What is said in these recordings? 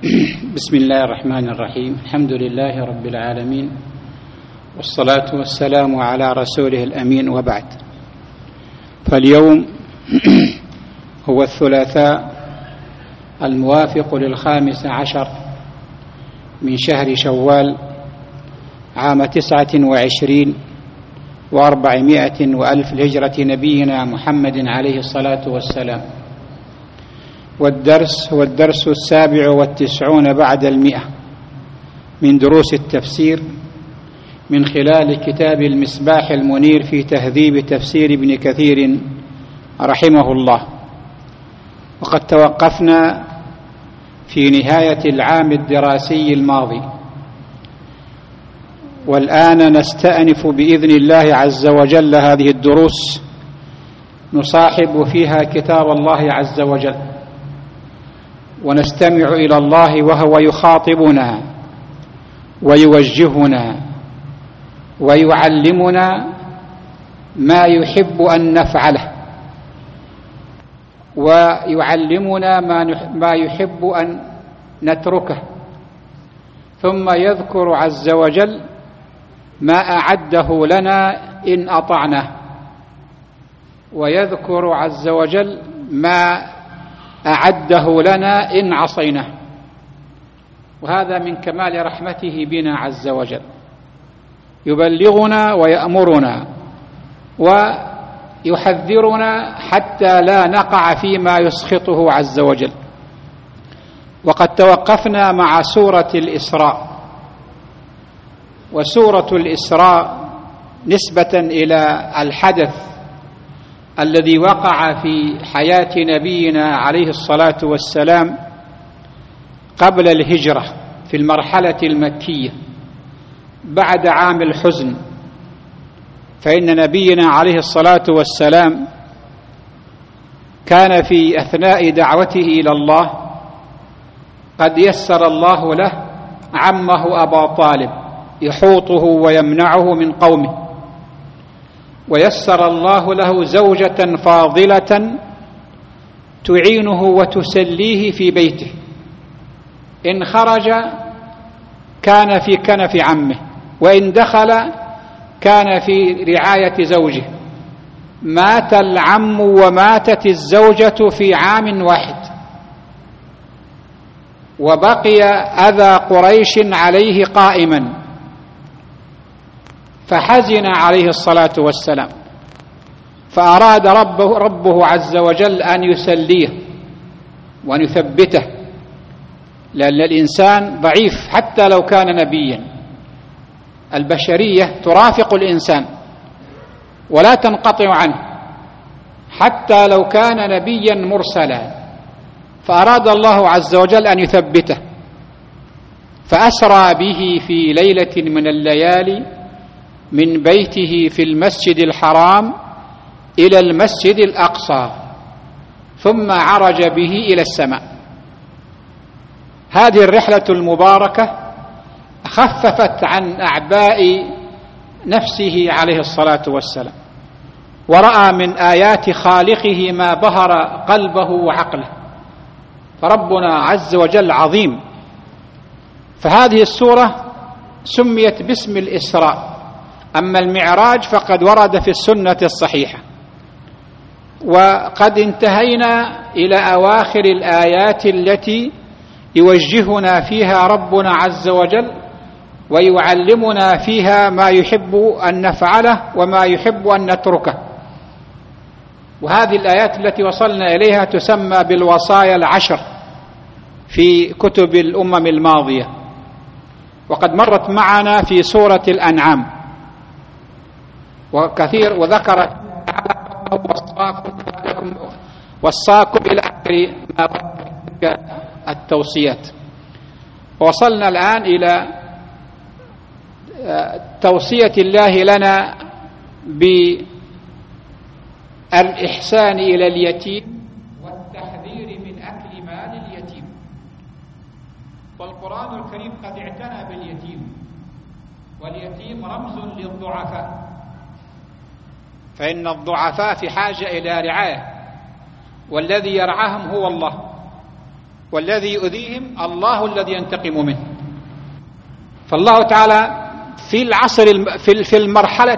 بسم الله الرحمن الرحيم. الحمد لله رب العالمين، والصلاة والسلام على رسوله الأمين، وبعد. فاليوم هو الثلاثاء الموافق 15 من شهر شوال عام 29 و400 وألف لهجرة نبينا محمد عليه الصلاة والسلام، والدرس هو الدرس 97 بعد 100 من دروس التفسير من خلال كتاب المصباح المنير في تهذيب تفسير ابن كثير رحمه الله. وقد توقفنا في نهاية العام الدراسي الماضي، والآن نستأنف بإذن الله عز وجل هذه الدروس، نصاحب فيها كتاب الله عز وجل، ونستمع إلى الله وهو يخاطبنا ويوجهنا ويعلمنا ما يحب أن نفعله، ويعلمنا ما يحب أن نتركه، ثم يذكر عز وجل ما أعده لنا إن أطعناه، ويذكر عز وجل ما أعده لنا إن عصيناه. وهذا من كمال رحمته بنا عز وجل، يبلغنا ويأمرنا ويحذرنا حتى لا نقع فيما يسخطه عز وجل. وقد توقفنا مع سورة الإسراء، وسورة الإسراء نسبة إلى الحدث الذي وقع في حياة نبينا عليه الصلاة والسلام قبل الهجرة في المرحلة المكية بعد عام الحزن، فإن نبينا عليه الصلاة والسلام كان في أثناء دعوته إلى الله قد يسر الله له عمه أبا طالب يحوطه ويمنعه من قومه، ويسر الله له زوجة فاضلة تعينه وتسليه في بيته، إن خرج كان في كنف عمه، وإن دخل كان في رعاية زوجه. مات العم وماتت الزوجة في عام واحد، وبقي أذى قريش عليه قائما، فحزن عليه الصلاة والسلام، فأراد ربه عز وجل أن يسليه وأن يثبته، لأن الإنسان ضعيف حتى لو كان نبيا. البشرية ترافق الإنسان ولا تنقطع عنه حتى لو كان نبيا مرسلا، فأراد الله عز وجل أن يثبته، فأسرى به في ليلة من الليالي من بيته في المسجد الحرام إلى المسجد الأقصى، ثم عرج به إلى السماء. هذه الرحلة المباركة خففت عن أعباء نفسه عليه الصلاة والسلام، ورأى من آيات خالقه ما بهر قلبه وعقله، فربنا عز وجل عظيم. فهذه السورة سميت باسم الإسراء، أما المعراج فقد ورد في السنة الصحيحة. وقد انتهينا إلى أواخر الآيات التي يوجهنا فيها ربنا عز وجل ويعلمنا فيها ما يحب أن نفعله وما يحب أن نتركه. وهذه الآيات التي وصلنا إليها تسمى بالوصايا العشر في كتب الأمم الماضية، وقد مرت معنا في سورة الأنعام وكثير، وذكرت وصاكم إلى آخر التوصيات. وصلنا الآن إلى توصية الله لنا بالإحسان إلى اليتيم والتحذير من أكل مال اليتيم. والقرآن الكريم قد اعتنى باليتيم، واليتيم رمز للضعفاء، فإن الضعفاء في حاجة إلى رعاية، والذي يرعاهم هو الله. والذي يؤذيهم الله الذي ينتقم منه. فالله تعالى في العصر في المرحلة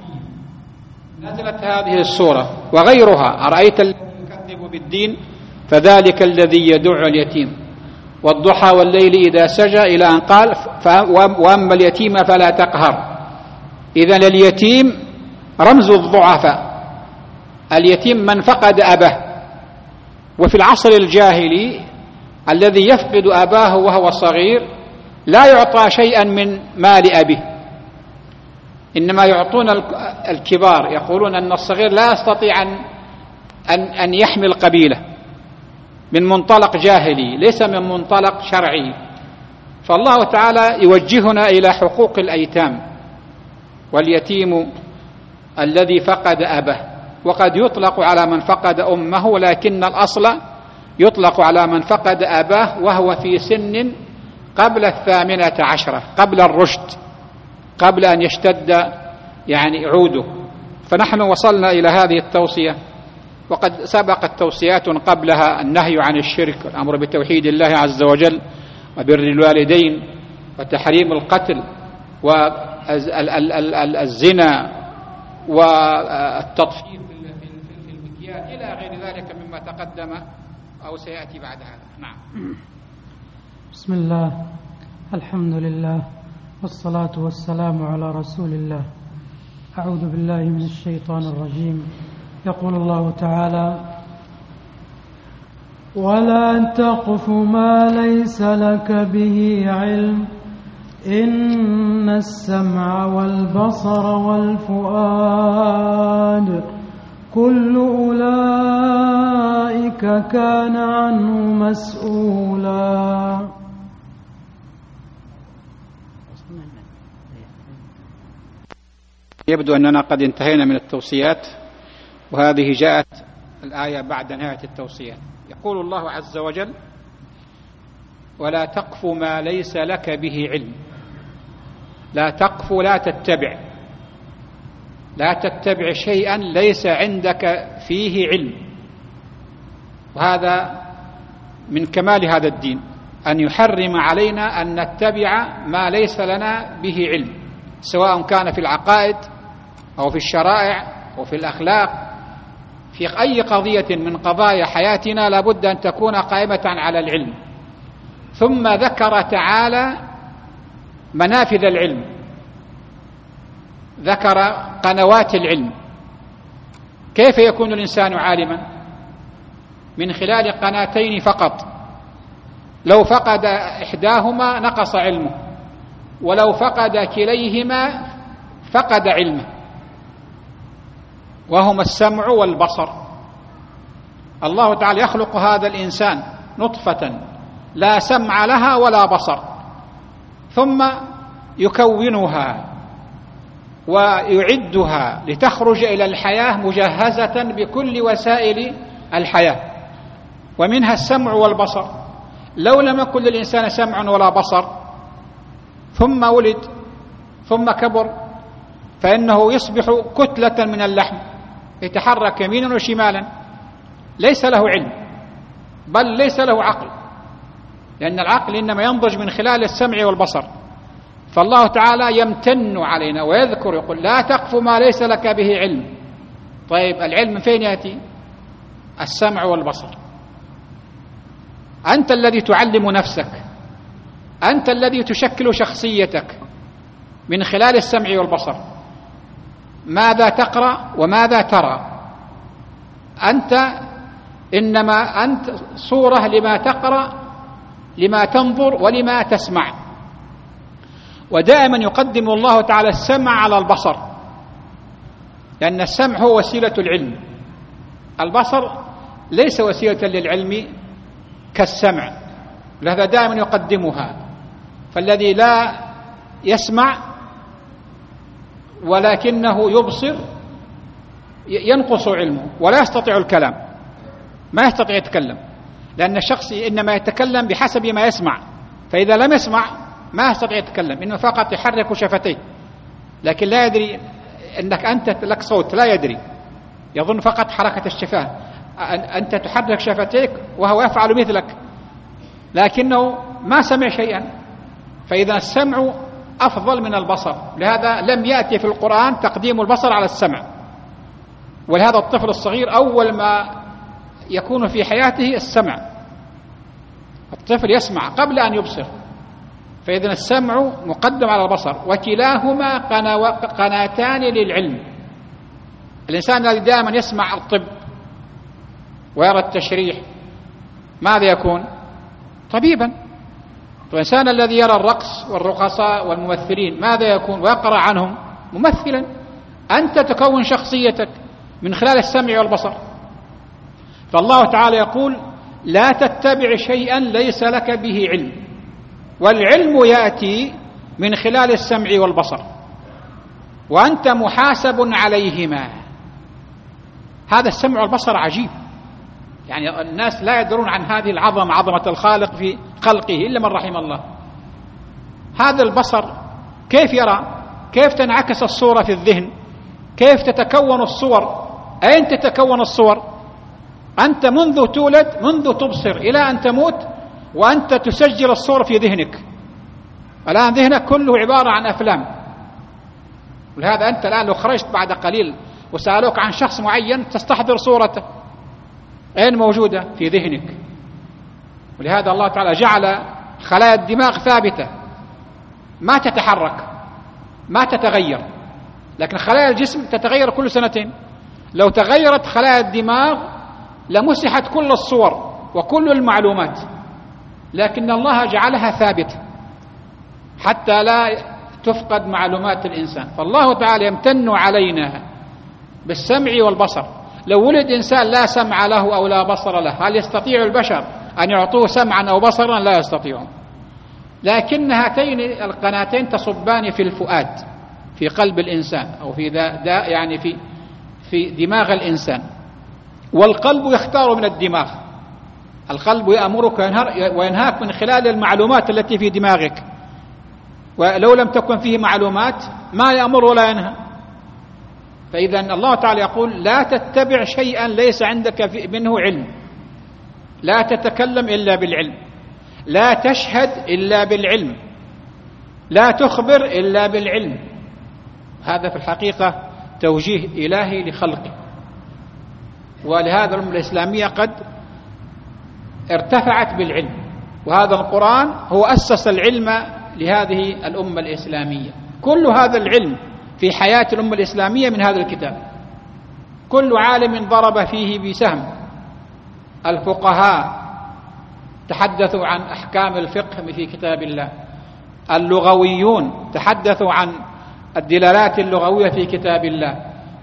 نزلت هذه السورة وغيرها: أرأيت الذي يكذب بالدين فذلك الذي يدع اليتيم والضحى والليل إذا سجى، إلى أن قال: وأما اليتيم فلا تقهر. إذن اليتيم رمز الضعفاء، اليتيم من فقد أباه. وفي العصر الجاهلي الذي يفقد أباه وهو صغير لا يعطى شيئا من مال أبيه، إنما يعطون الكبار، يقولون أن الصغير لا يستطيع أن يحمل قبيلة، من منطلق جاهلي ليس من منطلق شرعي. فالله تعالى يوجهنا إلى حقوق الأيتام. واليتيم الذي فقد أباه، وقد يطلق على من فقد أمه، لكن الأصل يطلق على من فقد أباه وهو في سن قبل 18، قبل الرشد، قبل أن يشتد عوده. فنحن وصلنا إلى هذه التوصية، وقد سبقت توصيات قبلها: النهي عن الشرك، الأمر بتوحيد الله عز وجل وبر الوالدين وتحريم القتل والزنا والتطفيف في المكيال إلى غير ذلك مما تقدم أو سيأتي بعد هذا. نعم. بسم الله، الحمد لله، والصلاة والسلام على رسول الله. أعوذ بالله من الشيطان الرجيم. يقول الله تعالى: ولا تقف ما ليس لك به علم إن السمع والبصر والفؤاد كل أولئك كان عنه مسؤولا. يبدو أننا قد انتهينا من التوصيات، وهذه جاءت الآية بعد نهاية التوصيات. يقول الله عز وجل: ولا تقف ما ليس لك به علم. لا تقف، لا تتبع شيئا ليس عندك فيه علم. وهذا من كمال هذا الدين، أن يحرم علينا أن نتبع ما ليس لنا به علم، سواء كان في العقائد أو في الشرائع أو في الأخلاق. في أي قضية من قضايا حياتنا لابد أن تكون قائمة على العلم. ثم ذكر تعالى منافذ العلم، ذكر قنوات العلم. كيف يكون الإنسان عالما؟ من خلال قناتين فقط. لو فقد إحداهما نقص علمه، ولو فقد كليهما فقد علمه، وهما السمع والبصر. الله تعالى يخلق هذا الإنسان نطفة لا سمع لها ولا بصر، ثم يكونها ويعدها لتخرج إلى الحياة مجهزة بكل وسائل الحياة، ومنها السمع والبصر. لو لم يكن للإنسان سمع ولا بصر ثم ولد ثم كبر، فإنه يصبح كتلة من اللحم يتحرك يمينا وشمالا، ليس له علم، بل ليس له عقل، لأن العقل إنما ينضج من خلال السمع والبصر. فالله تعالى يمتن علينا ويذكر، يقول: لا تقف ما ليس لك به علم. طيب العلم من فين يأتي؟ السمع والبصر. أنت الذي تعلم نفسك، أنت الذي تشكل شخصيتك من خلال السمع والبصر. ماذا تقرأ وماذا ترى؟ إنما أنت صورة لما تقرأ، لما تنظر، ولما تسمع. ودائما يقدم الله تعالى السمع على البصر، لأن السمع هو وسيلة العلم، البصر ليس وسيلة للعلم كالسمع، لهذا دائما يقدمها. فالذي لا يسمع ولكنه يبصر ينقص علمه ولا يستطيع الكلام، ما يستطيع يتكلم، لأن الشخص إنما يتكلم بحسب ما يسمع. فإذا لم يسمع ما يستطيع يتكلم، إنه فقط يحرك شفتيه، لكن لا يدري أنك أنت لك صوت، لا يدري، يظن فقط حركة الشفاه. أنت تحرك شفتيك وهو يفعل مثلك، لكنه ما سمع شيئا. فإذا السمع أفضل من البصر، لهذا لم يأتي في القرآن تقديم البصر على السمع. ولهذا الطفل الصغير أول ما يكون في حياته السمع، الطفل يسمع قبل أن يبصر، فإذا السمع مقدم على البصر، وكلاهما قناتان للعلم. الإنسان الذي دائما يسمع الطب ويرى التشريح ماذا يكون؟ طبيبا. والإنسان الذي يرى الرقص والرقصاء والممثلين ماذا يكون؟ ويقرأ عنهم ممثلا. أنت تكون شخصيتك من خلال السمع والبصر. فالله تعالى يقول لا تتبع شيئا ليس لك به علم، والعلم يأتي من خلال السمع والبصر، وأنت محاسب عليهما. هذا السمع والبصر عجيب، يعني الناس لا يدرون عن هذه العظمة، عظمة الخالق في خلقه إلا من رحم الله. هذا البصر كيف يرى؟ كيف تنعكس الصورة في الذهن؟ كيف تتكون الصور؟ أين تتكون الصور؟ أنت منذ تولد، منذ تبصر إلى أن تموت وأنت تسجل الصور في ذهنك. الآن ذهنك كله عبارة عن أفلام. ولهذا أنت الآن لو خرجت بعد قليل وسألوك عن شخص معين تستحضر صورته، أين موجودة؟ في ذهنك. ولهذا الله تعالى جعل خلايا الدماغ ثابتة ما تتحرك ما تتغير، لكن خلايا الجسم تتغير كل سنتين. لو تغيرت خلايا الدماغ لمسحت كل الصور وكل المعلومات، لكن الله جعلها ثابتة حتى لا تفقد معلومات الإنسان. فالله تعالى يمتن علينا بالسمع والبصر. لو ولد إنسان لا سمع له أو لا بصر له، هل يستطيع البشر أن يعطوه سمعا أو بصرا؟ لا يستطيعون. لكن هاتين القناتين تصبان في الفؤاد، في قلب الإنسان، أو في يعني في دماغ الإنسان. والقلب يختار من الدماغ. القلب يأمرك وينهاك من خلال المعلومات التي في دماغك، ولو لم تكن فيه معلومات ما يأمر ولا ينهى. فإذا الله تعالى يقول لا تتبع شيئا ليس عندك منه علم، لا تتكلم إلا بالعلم، لا تشهد إلا بالعلم، لا تخبر إلا بالعلم. هذا في الحقيقة توجيه إلهي لخلقه. ولهذا الأمة الإسلامية قد ارتفعت بالعلم، وهذا القرآن هو أسس العلم لهذه الأمة الإسلامية. كل هذا العلم في حياة الأمة الإسلامية من هذا الكتاب. كل عالم ضرب فيه بسهم. الفقهاء تحدثوا عن أحكام الفقه في كتاب الله، اللغويون تحدثوا عن الدلالات اللغوية في كتاب الله،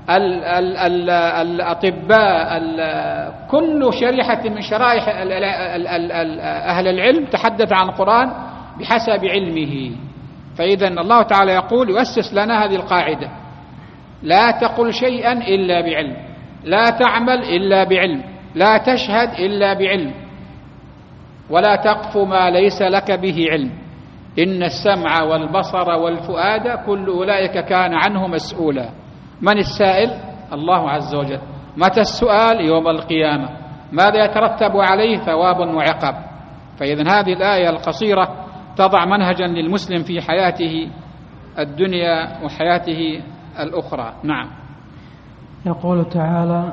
الأطباء، كل شريحة من شرائح أهل العلم تحدث عن القرآن بحسب علمه. فإذا الله تعالى يقول يؤسس لنا هذه القاعدة: لا تقل شيئا إلا بعلم، لا تعمل إلا بعلم، لا تشهد إلا بعلم، ولا تقف ما ليس لك به علم، إن السمع والبصر والفؤاد كل أولئك كان عنه مسؤولا. من السائل؟ الله عز وجل. متى السؤال؟ يوم القيامة. ماذا يترتب عليه؟ ثواب وعقاب. فإذا هذه الآية القصيرة تضع منهجا للمسلم في حياته الدنيا وحياته الأخرى. نعم. يقول تعالى: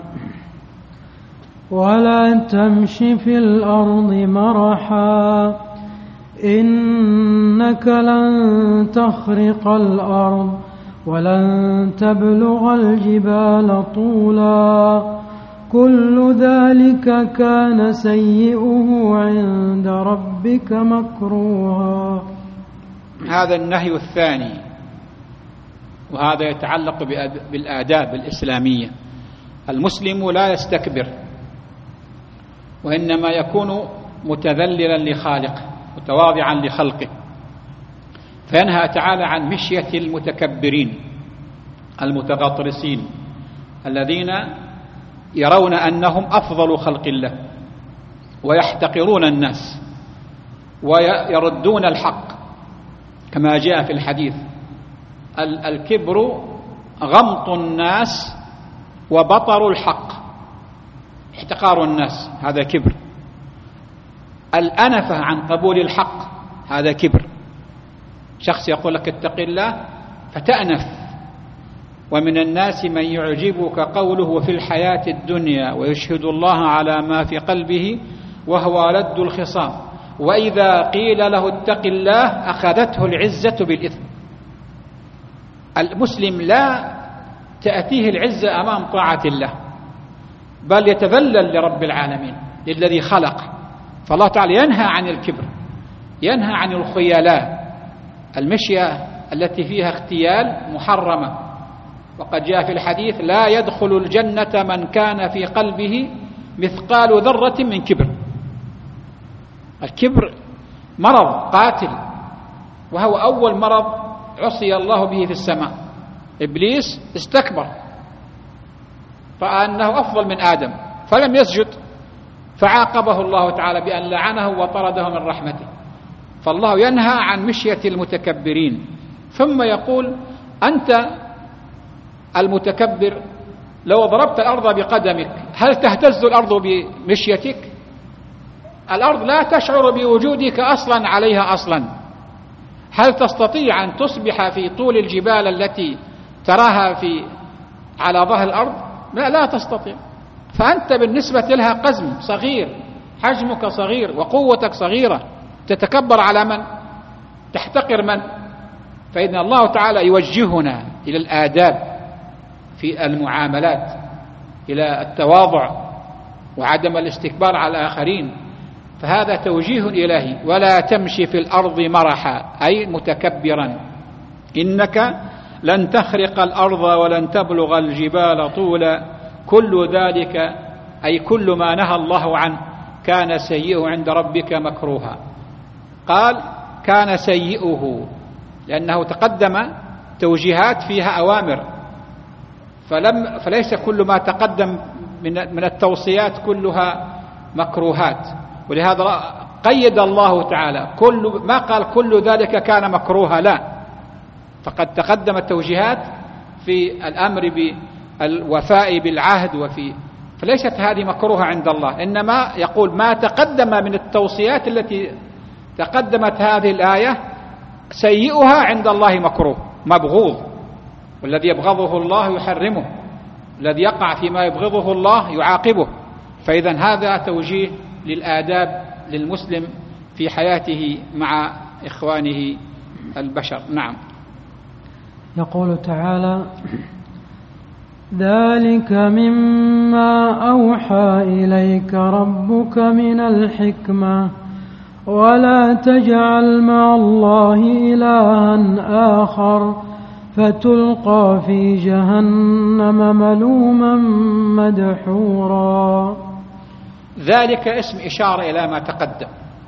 ولا تمش في الأرض مرحا إنك لن تخرق الأرض ولن تبلغ الجبال طولا كل ذلك كان سيئه عند ربك مكروها. هذا النهي الثاني، وهذا يتعلق بالآداب الإسلامية. المسلم لا يستكبر، وإنما يكون متذللا لخالقه متواضعا لخلقه. فينهى تعالى عن مشية المتكبرين المتغطرسين الذين يرون أنهم أفضل خلق الله ويحتقرون الناس ويردون الحق، كما جاء في الحديث: الكبر غمط الناس وبطر الحق. احتقار الناس هذا كبر. الأنفة عن قبول الحق، هذا كبر. شخص يقول لك اتق الله فتأنف. ومن الناس من يعجبك قوله في الحياة الدنيا ويشهد الله على ما في قلبه وهو لد الخصام وإذا قيل له اتق الله أخذته العزة بالإثم. المسلم لا تأتيه العزة أمام طاعة الله، بل يتذلل لرب العالمين للذي خلق. فالله تعالى ينهى عن الكبر، ينهى عن الخيلاء. المشية التي فيها اختيال محرمة، وقد جاء في الحديث لا يدخل الجنة من كان في قلبه مثقال ذرة من كبر. الكبر مرض قاتل، وهو أول مرض عصي الله به في السماء. إبليس استكبر، رأى أنه أفضل من آدم فلم يسجد، فعاقبه الله تعالى بأن لعنه وطرده من رحمته. فالله ينهى عن مشية المتكبرين، ثم يقول أنت المتكبر لو ضربت الأرض بقدمك هل تهتز الأرض بمشيتك؟ الأرض لا تشعر بوجودك أصلا عليها أصلا. هل تستطيع أن تصبح في طول الجبال التي تراها على ظهر الأرض؟ لا تستطيع. فأنت بالنسبة لها قزم صغير، حجمك صغير وقوتك صغيرة، تتكبر على من؟ تحتقر من؟ فإن الله تعالى يوجهنا إلى الآداب في المعاملات، إلى التواضع وعدم الاستكبار على الآخرين. فهذا توجيه إلهي. ولا تمشي في الأرض مرحا، أي متكبرا، إنك لن تخرق الأرض ولن تبلغ الجبال طولا، كل ذلك أي كل ما نهى الله عنه كان سيئه عند ربك مكروها. قال كان سيئه لأنه تقدم توجيهات فيها أوامر، فليس كل ما تقدم من التوصيات كلها مكروهات. ولهذا قيد الله تعالى ما قال كل ذلك كان مكروها، لا، فقد تقدم التوجيهات في الأمر بالوفاء بالعهد فليست هذه مكروهة عند الله، إنما يقول ما تقدم من التوصيات التي تقدمت هذه الآية سيئها عند الله مكروه مبغوض، والذي يبغضه الله يحرمه، الذي يقع فيما يبغضه الله يعاقبه. فإذا هذا توجيه للآداب للمسلم في حياته مع إخوانه البشر. نعم. يقول تعالى ذلك مما أوحى إليك ربك من الحكمة ولا تجعل مع الله إلها آخر فتلقى في جهنم ملوما مدحورا. ذلك اسم إشارة إلى ما تقدم.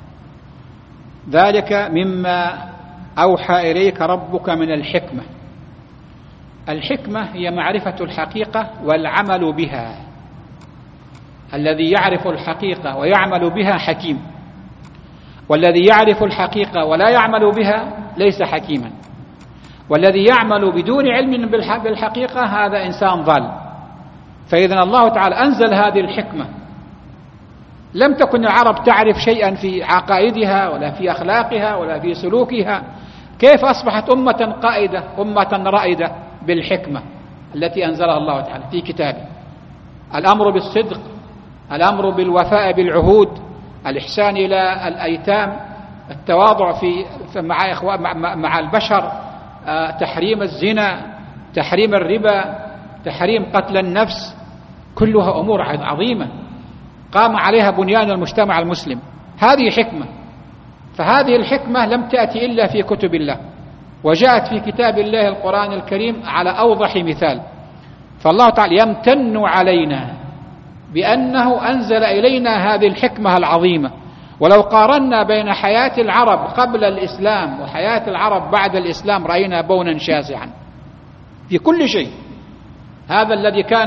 ذلك مما أوحى إليك ربك من الحكمة. الحكمة هي معرفة الحقيقة والعمل بها. الذي يعرف الحقيقة ويعمل بها حكيم، والذي يعرف الحقيقة ولا يعمل بها ليس حكيما، والذي يعمل بدون علم بالحقيقة هذا إنسان ضال. فإذن الله تعالى أنزل هذه الحكمة. لم تكن العرب تعرف شيئا في عقائدها ولا في أخلاقها ولا في سلوكها. كيف أصبحت أمة قائدة، أمة رائدة؟ بالحكمة التي أنزلها الله تعالى في كتابه. الأمر بالصدق، الأمر بالوفاء بالعهود، الإحسان إلى الأيتام، التواضع مع البشر، تحريم الزنا، تحريم الربا، تحريم قتل النفس، كلها أمور عظيمة قام عليها بنيان المجتمع المسلم. هذه حكمة. فهذه الحكمة لم تأتي إلا في كتب الله، وجاءت في كتاب الله القرآن الكريم على أوضح مثال. فالله تعالى يمتن علينا بأنه أنزل إلينا هذه الحكمة العظيمة. ولو قارنا بين حياة العرب قبل الإسلام وحياة العرب بعد الإسلام رأينا بونا شاسعا في كل شيء. هذا الذي كان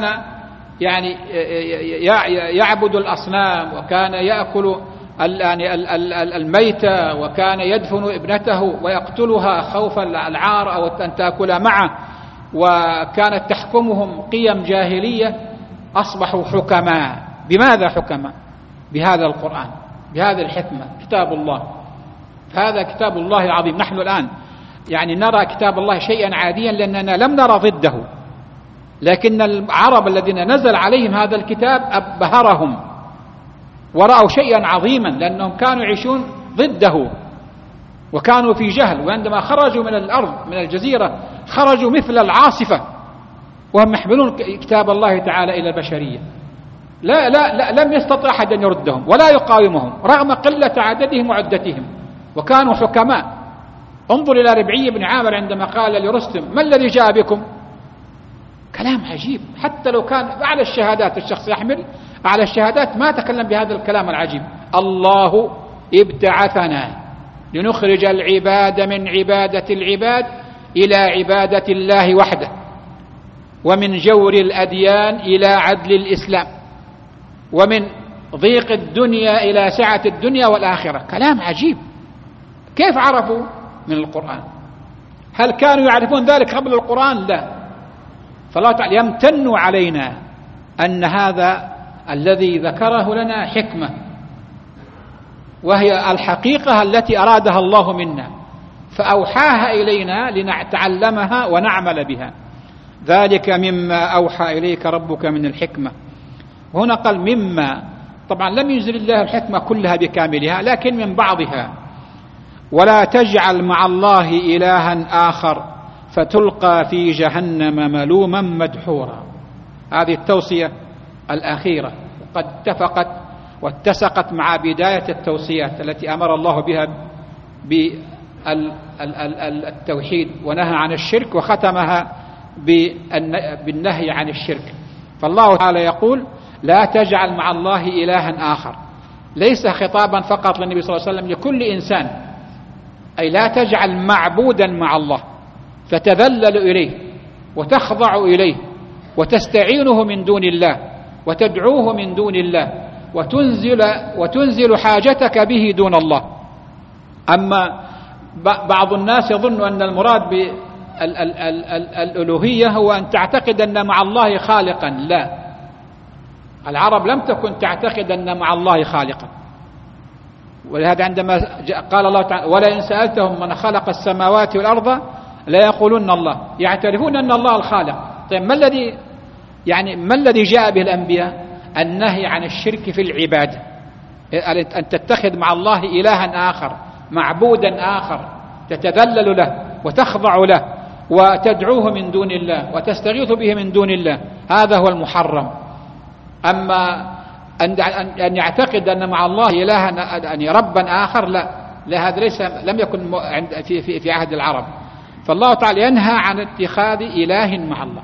يعبد الأصنام وكان يأكل الميتة وكان يدفن ابنته ويقتلها خوف العار أو أن تأكل معه، وكانت تحكمهم قيم جاهلية، أصبحوا حكماء. بماذا حكماء؟ بهذا القرآن، بهذه الحكمة كتاب الله. فهذا كتاب الله العظيم. نحن الآن يعني نرى كتاب الله شيئا عاديا لأننا لم نرى ضده، لكن العرب الذين نزل عليهم هذا الكتاب أبهرهم ورأوا شيئا عظيما، لأنهم كانوا يعيشون ضده وكانوا في جهل، وعندما خرجوا من الأرض من الجزيرة خرجوا مثل العاصفة وهم يحملون كتاب الله تعالى إلى البشرية. لا لم يستطع أحد أن يردهم ولا يقاومهم رغم قلة عددهم وعدتهم، وكانوا حكماء. انظر إلى ربعي بن عامر عندما قال لرستم: ما الذي جاء بكم؟ كلام عجيب، حتى لو كان أعلى الشهادات الشخص يحمل أعلى الشهادات ما تكلم بهذا الكلام العجيب. الله ابتعثنا لنخرج العباد من عبادة العباد إلى عبادة الله وحده، ومن جور الأديان إلى عدل الإسلام، ومن ضيق الدنيا إلى سعة الدنيا والآخرة. كلام عجيب. كيف عرفوا؟ من القرآن. هل كانوا يعرفون ذلك قبل القرآن؟ لا. فالله تعالى يمتن علينا أن هذا الذي ذكره لنا حكمة، وهي الحقيقة التي أرادها الله منا، فأوحاها إلينا لنتعلمها ونعمل بها. ذلك مما أوحى إليك ربك من الحكمة. هنا قال مما، طبعا لم ينزل الله الحكمة كلها بكاملها لكن من بعضها. ولا تجعل مع الله إلها آخر فتلقى في جهنم ملوما مدحورا. هذه التوصية الأخيرة قد اتفقت واتسقت مع بداية التوصيات التي أمر الله بها بالتوحيد ونهى عن الشرك، وختمها بالنهي عن الشرك. فالله تعالى يقول: لا تجعل مع الله إلها آخر، ليس خطابا فقط للنبي صلى الله عليه وسلم، لكل إنسان، أي لا تجعل معبودا مع الله فتذلل إليه وتخضع إليه وتستعينه من دون الله وتدعوه من دون الله وتنزل حاجتك به دون الله. أما بعض الناس يظن أن المراد بالألوهية هو أن تعتقد أن مع الله خالقا. لا، العرب لم تكن تعتقد أن مع الله خالقا، ولهذا عندما قال الله تعالى: ولئن سألتهم من خلق السماوات والأرض لا يقولون الله، يعترفون أن الله الخالق. طيب ما الذي جاء به الأنبياء؟ النهي عن الشرك في العبادة، أن تتخذ مع الله إلها آخر، معبودا آخر تتذلل له وتخضع له وتدعوه من دون الله وتستغيث به من دون الله، هذا هو المحرم. أما أن يعتقد أن مع الله إلها يعني ربا آخر، لا هذا لم يكن في عهد العرب. فالله تعالى ينهى عن اتخاذ إله مع الله.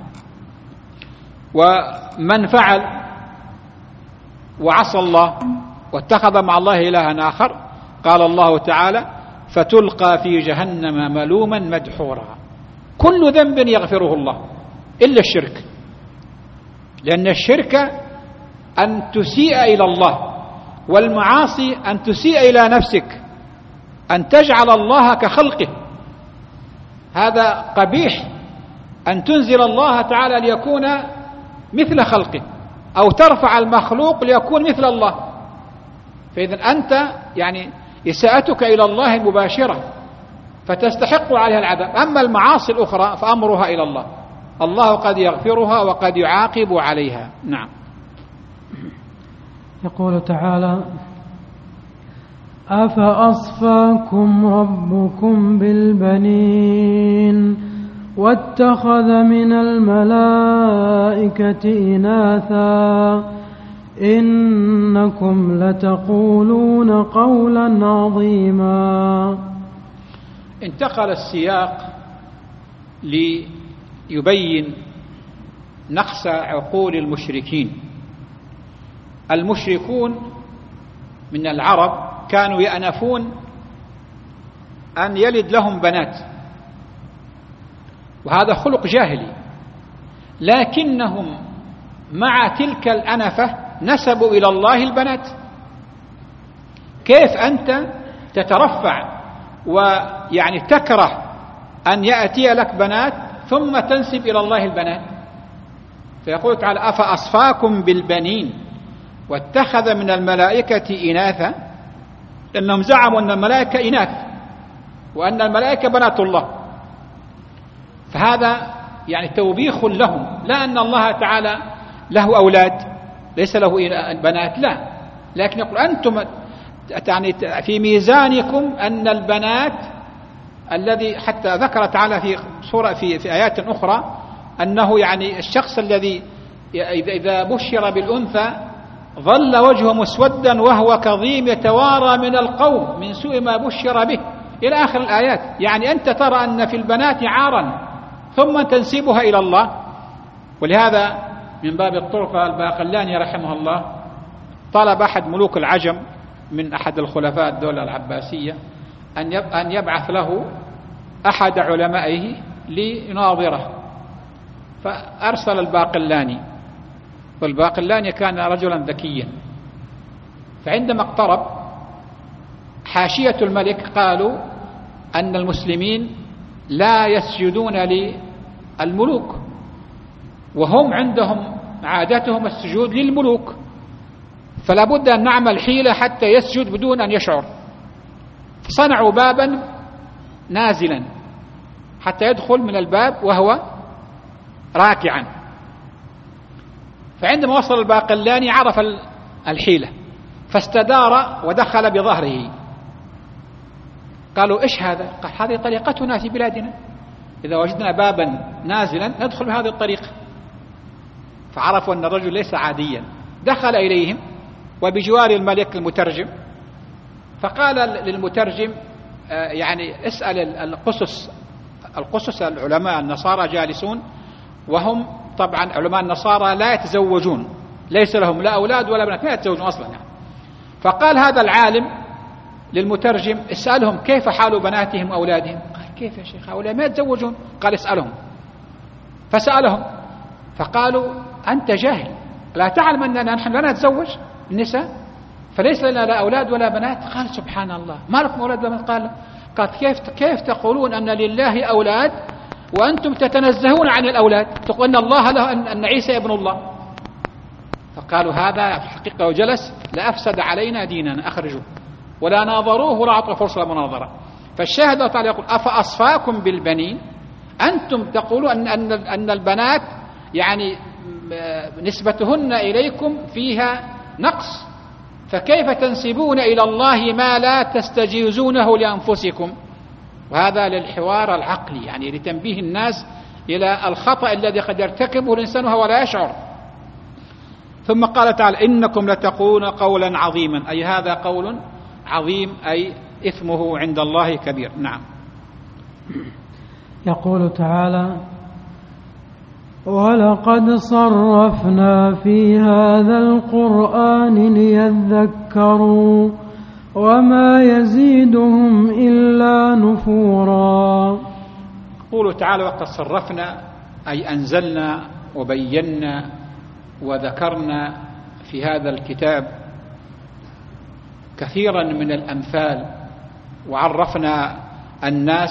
ومن فعل وعصى الله واتخذ مع الله إلها آخر، قال الله تعالى: فتلقى في جهنم ملوما مدحورا. كل ذنب يغفره الله إلا الشرك، لأن الشرك أن تسيء إلى الله، والمعاصي أن تسيء إلى نفسك، أن تجعل الله كخلقه. هذا قبيح، أن تنزل الله تعالى ليكون مثل خلقه، أو ترفع المخلوق ليكون مثل الله. فإذا أنت يعني إساءتك إلى الله مباشرة فتستحق عليها العذاب. أما المعاصي الأخرى فأمرها إلى الله، الله قد يغفرها وقد يعاقب عليها. نعم. يقول تعالى: أفأصفاكم ربكم بالبنين واتخذ من الملائكة إناثا إنكم لتقولون قولا عظيما. انتقل السياق ليبين نقص عقول المشركين. المشركون من العرب كانوا يأنفون أن يلد لهم بنات، وهذا خلق جاهلي، لكنهم مع تلك الأنفة نسبوا إلى الله البنات. كيف أنت تترفع ويعني تكره أن يأتي لك بنات ثم تنسب إلى الله البنات؟ فيقول تعالى: أفأصفاكم بالبنين واتخذ من الملائكة إناثا. أنهم زعموا أن الملائكة إناث وأن الملائكة بنات الله، فهذا يعني توبيخ لهم، لا أن الله تعالى له أولاد ليس له بنات، لا، لكن يقول أنتم يعني في ميزانكم أن البنات الذي حتى ذكر تعالى في سورة في آيات أخرى أنه يعني الشخص الذي إذا بشر بالأنثى ظل وجهه مسودا وهو كظيم يتوارى من القوم من سوء ما بشر به إلى آخر الآيات. يعني أنت ترى أن في البنات عارا ثم تنسبها إلى الله. ولهذا من باب الطرفة الباقلاني رحمه الله طلب أحد ملوك العجم من أحد الخلفاء الدولة العباسية أن يبعث له أحد علمائه ليناظره، فأرسل الباقلاني، والباقلاني كان رجلا ذكيا، فعندما اقترب حاشية الملك قالوا أن المسلمين لا يسجدون للملوك وهم عندهم عادتهم السجود للملوك، فلا بد أن نعمل حيلة حتى يسجد بدون أن يشعر. فصنعوا بابا نازلا حتى يدخل من الباب وهو راكعا، فعندما وصل الباقلاني عرف الحيلة فاستدار ودخل بظهره. قالوا إيش هذا؟ قال هذه طريقتنا في بلادنا، إذا وجدنا بابا نازلا ندخل بهذه الطريقة. فعرفوا أن الرجل ليس عاديا، دخل إليهم وبجوار الملك المترجم، فقال للمترجم يعني اسأل القسس العلماء النصارى جالسون، وهم طبعا علماء النصارى لا يتزوجون، ليس لهم لا أولاد ولا بنات، لا يتزوجون أصلا يعني. فقال هذا العالم للمترجم اسألهم كيف حال بناتهم وأولادهم. قال كيف يا شيخ هؤلاء ما يتزوجون؟ قال اسألهم. فسألهم فقالوا أنت جاهل، لا تعلم أننا نحن لا نتزوج النساء، فليس لنا لا أولاد ولا بنات. قال سبحان الله ما لكم أولاد ولا بنات؟ قال كيف تقولون أن لله أولاد وأنتم تتنزهون عن الأولاد، تقول أن الله له أن عيسى ابن الله. فقالوا هذا في الحقيقة وجلس لأفسد علينا ديننا، أخرجوه، ولا ناظروه ولا عطوا فرصة لمناظرة. فالشاهد الله تعالى يقول أفأصفاكم بالبنين، أنتم تقولون أن البنات يعني نسبتهن إليكم فيها نقص، فكيف تنسبون إلى الله ما لا تستجيزونه لأنفسكم؟ وهذا للحوار العقلي، يعني لتنبيه الناس إلى الخطأ الذي قد يرتكبه الإنسان وهو لا يشعر. ثم قال تعالى إنكم لتقولون قولا عظيما، أي هذا قول عظيم أي إثمه عند الله كبير. نعم. يقول تعالى ولقد صرفنا في هذا القرآن ليذكروا وما يزيدهم إلا نفورا. يقول تعالى وقد صرفنا أي أنزلنا وبينا وذكرنا في هذا الكتاب كثيرا من الأمثال، وعرفنا الناس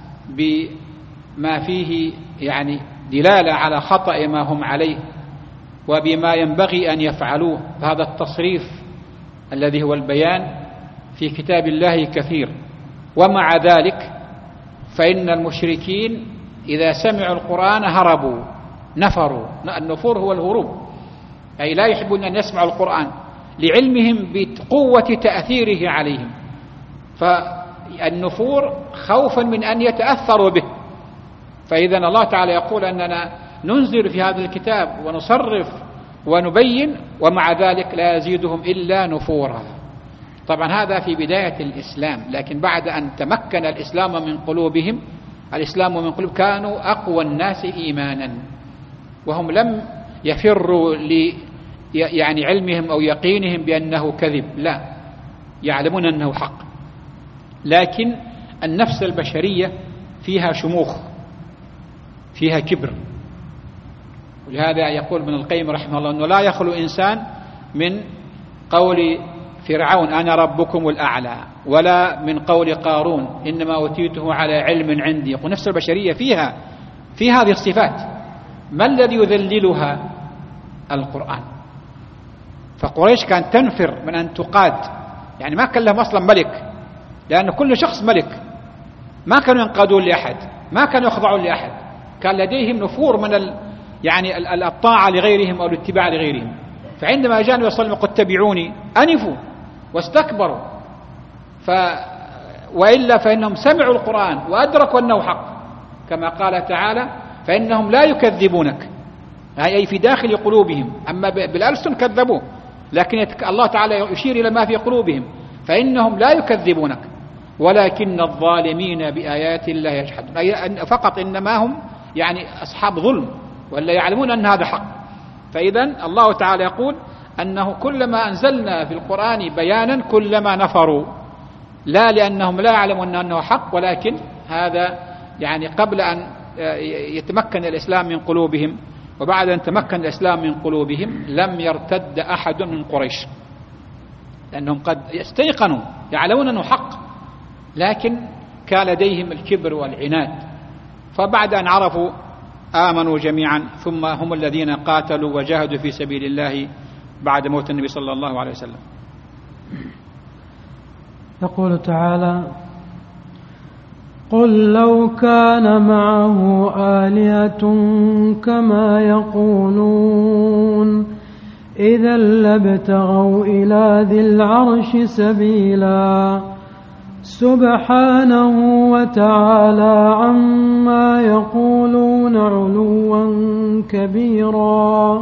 بما فيه يعني دلالة على خطأ ما هم عليه وبما ينبغي أن يفعلوه. هذا التصريف الذي هو البيان في كتاب الله كثير. ومع ذلك فإن المشركين إذا سمعوا القرآن هربوا، نفروا. النفور هو الهروب، أي لا يحبون أن يسمعوا القرآن لعلمهم بقوة تأثيره عليهم، فالنفور خوفا من أن يتأثروا به. فإذا الله تعالى يقول أننا ننزل في هذا الكتاب ونصرف ونبين، ومع ذلك لا يزيدهم إلا نفورا. طبعا هذا في بداية الإسلام، لكن بعد أن تمكن الإسلام من قلوبهم، الإسلام من قلوب كانوا أقوى الناس إيمانا، وهم لم يفروا يعني علمهم أو يقينهم بأنه كذب، لا، يعلمون أنه حق. لكن النفس البشرية فيها شموخ، فيها كبر. ولهذا يقول ابن القيم رحمه الله أنه لا يخلو إنسان من قول فرعون أنا ربكم الأعلى، ولا من قول قارون إنما أوتيته على علم عندي. يقول نفس البشرية في هذه الصفات. ما الذي يذللها؟ القرآن. فقريش كانت تنفر من أن تقاد يعني ما كان لهم أصلا ملك، لأن كل شخص ملك، ما كانوا ينقادون لأحد، ما كانوا يخضعون لأحد، كان لديهم نفور من يعني الطاعة لغيرهم أو الاتباع لغيرهم. فعندما جاء النبي صلى الله عليه وسلم قل اتبعوني أنفوا واستكبروا، وإلا فإنهم سمعوا القرآن وأدركوا أنه حق، كما قال تعالى فإنهم لا يكذبونك، أي في داخل قلوبهم، أما بالألسن كذبوه، لكن الله تعالى يشير إلى ما في قلوبهم، فإنهم لا يكذبونك ولكن الظالمين بآيات الله يجحدون، أي فقط إنما هم يعني أصحاب ظلم ولا يعلمون أن هذا حق. فإذن الله تعالى يقول أنه كلما أنزلنا في القرآن بيانا كلما نفروا، لا لأنهم لا يعلمون أنه حق، ولكن هذا يعني قبل أن يتمكن الإسلام من قلوبهم، وبعد أن تمكن الإسلام من قلوبهم لم يرتد أحد من قريش، لأنهم قد يستيقنوا يعلمون أنه حق، لكن كان لديهم الكبر والعناد. فبعد أن عرفوا آمنوا جميعا، ثم هم الذين قاتلوا وجاهدوا في سبيل الله بعد موت النبي صلى الله عليه وسلم. يقول تعالى قل لو كان معه آلهة كما يقولون إذا لابتغوا إلى ذي العرش سبيلا سبحانه وتعالى عما يقولون علوا كبيرا.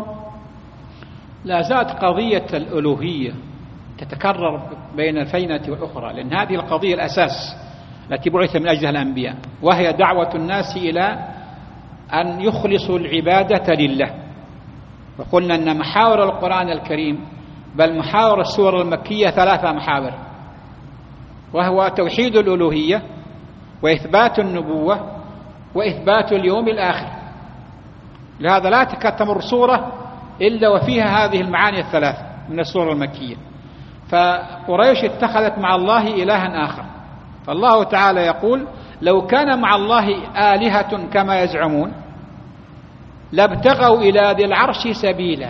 لا زالت قضية الألوهية تتكرر بين الفينة والأخرى، لأن هذه القضية الأساس التي بعث من أجلها الأنبياء، وهي دعوة الناس إلى أن يخلصوا العبادة لله. وقلنا أن محاور القرآن الكريم بل محاور السور المكية 3 محاور، وهو توحيد الألوهية وإثبات النبوة وإثبات اليوم الآخر. لهذا لا تكاد تمر سورة إلا وفيها هذه المعاني ال3 من السورة المكية. فقريش اتخذت مع الله إلها آخر، فالله تعالى يقول لو كان مع الله آلهة كما يزعمون لابتغوا إلى ذي العرش سبيلا.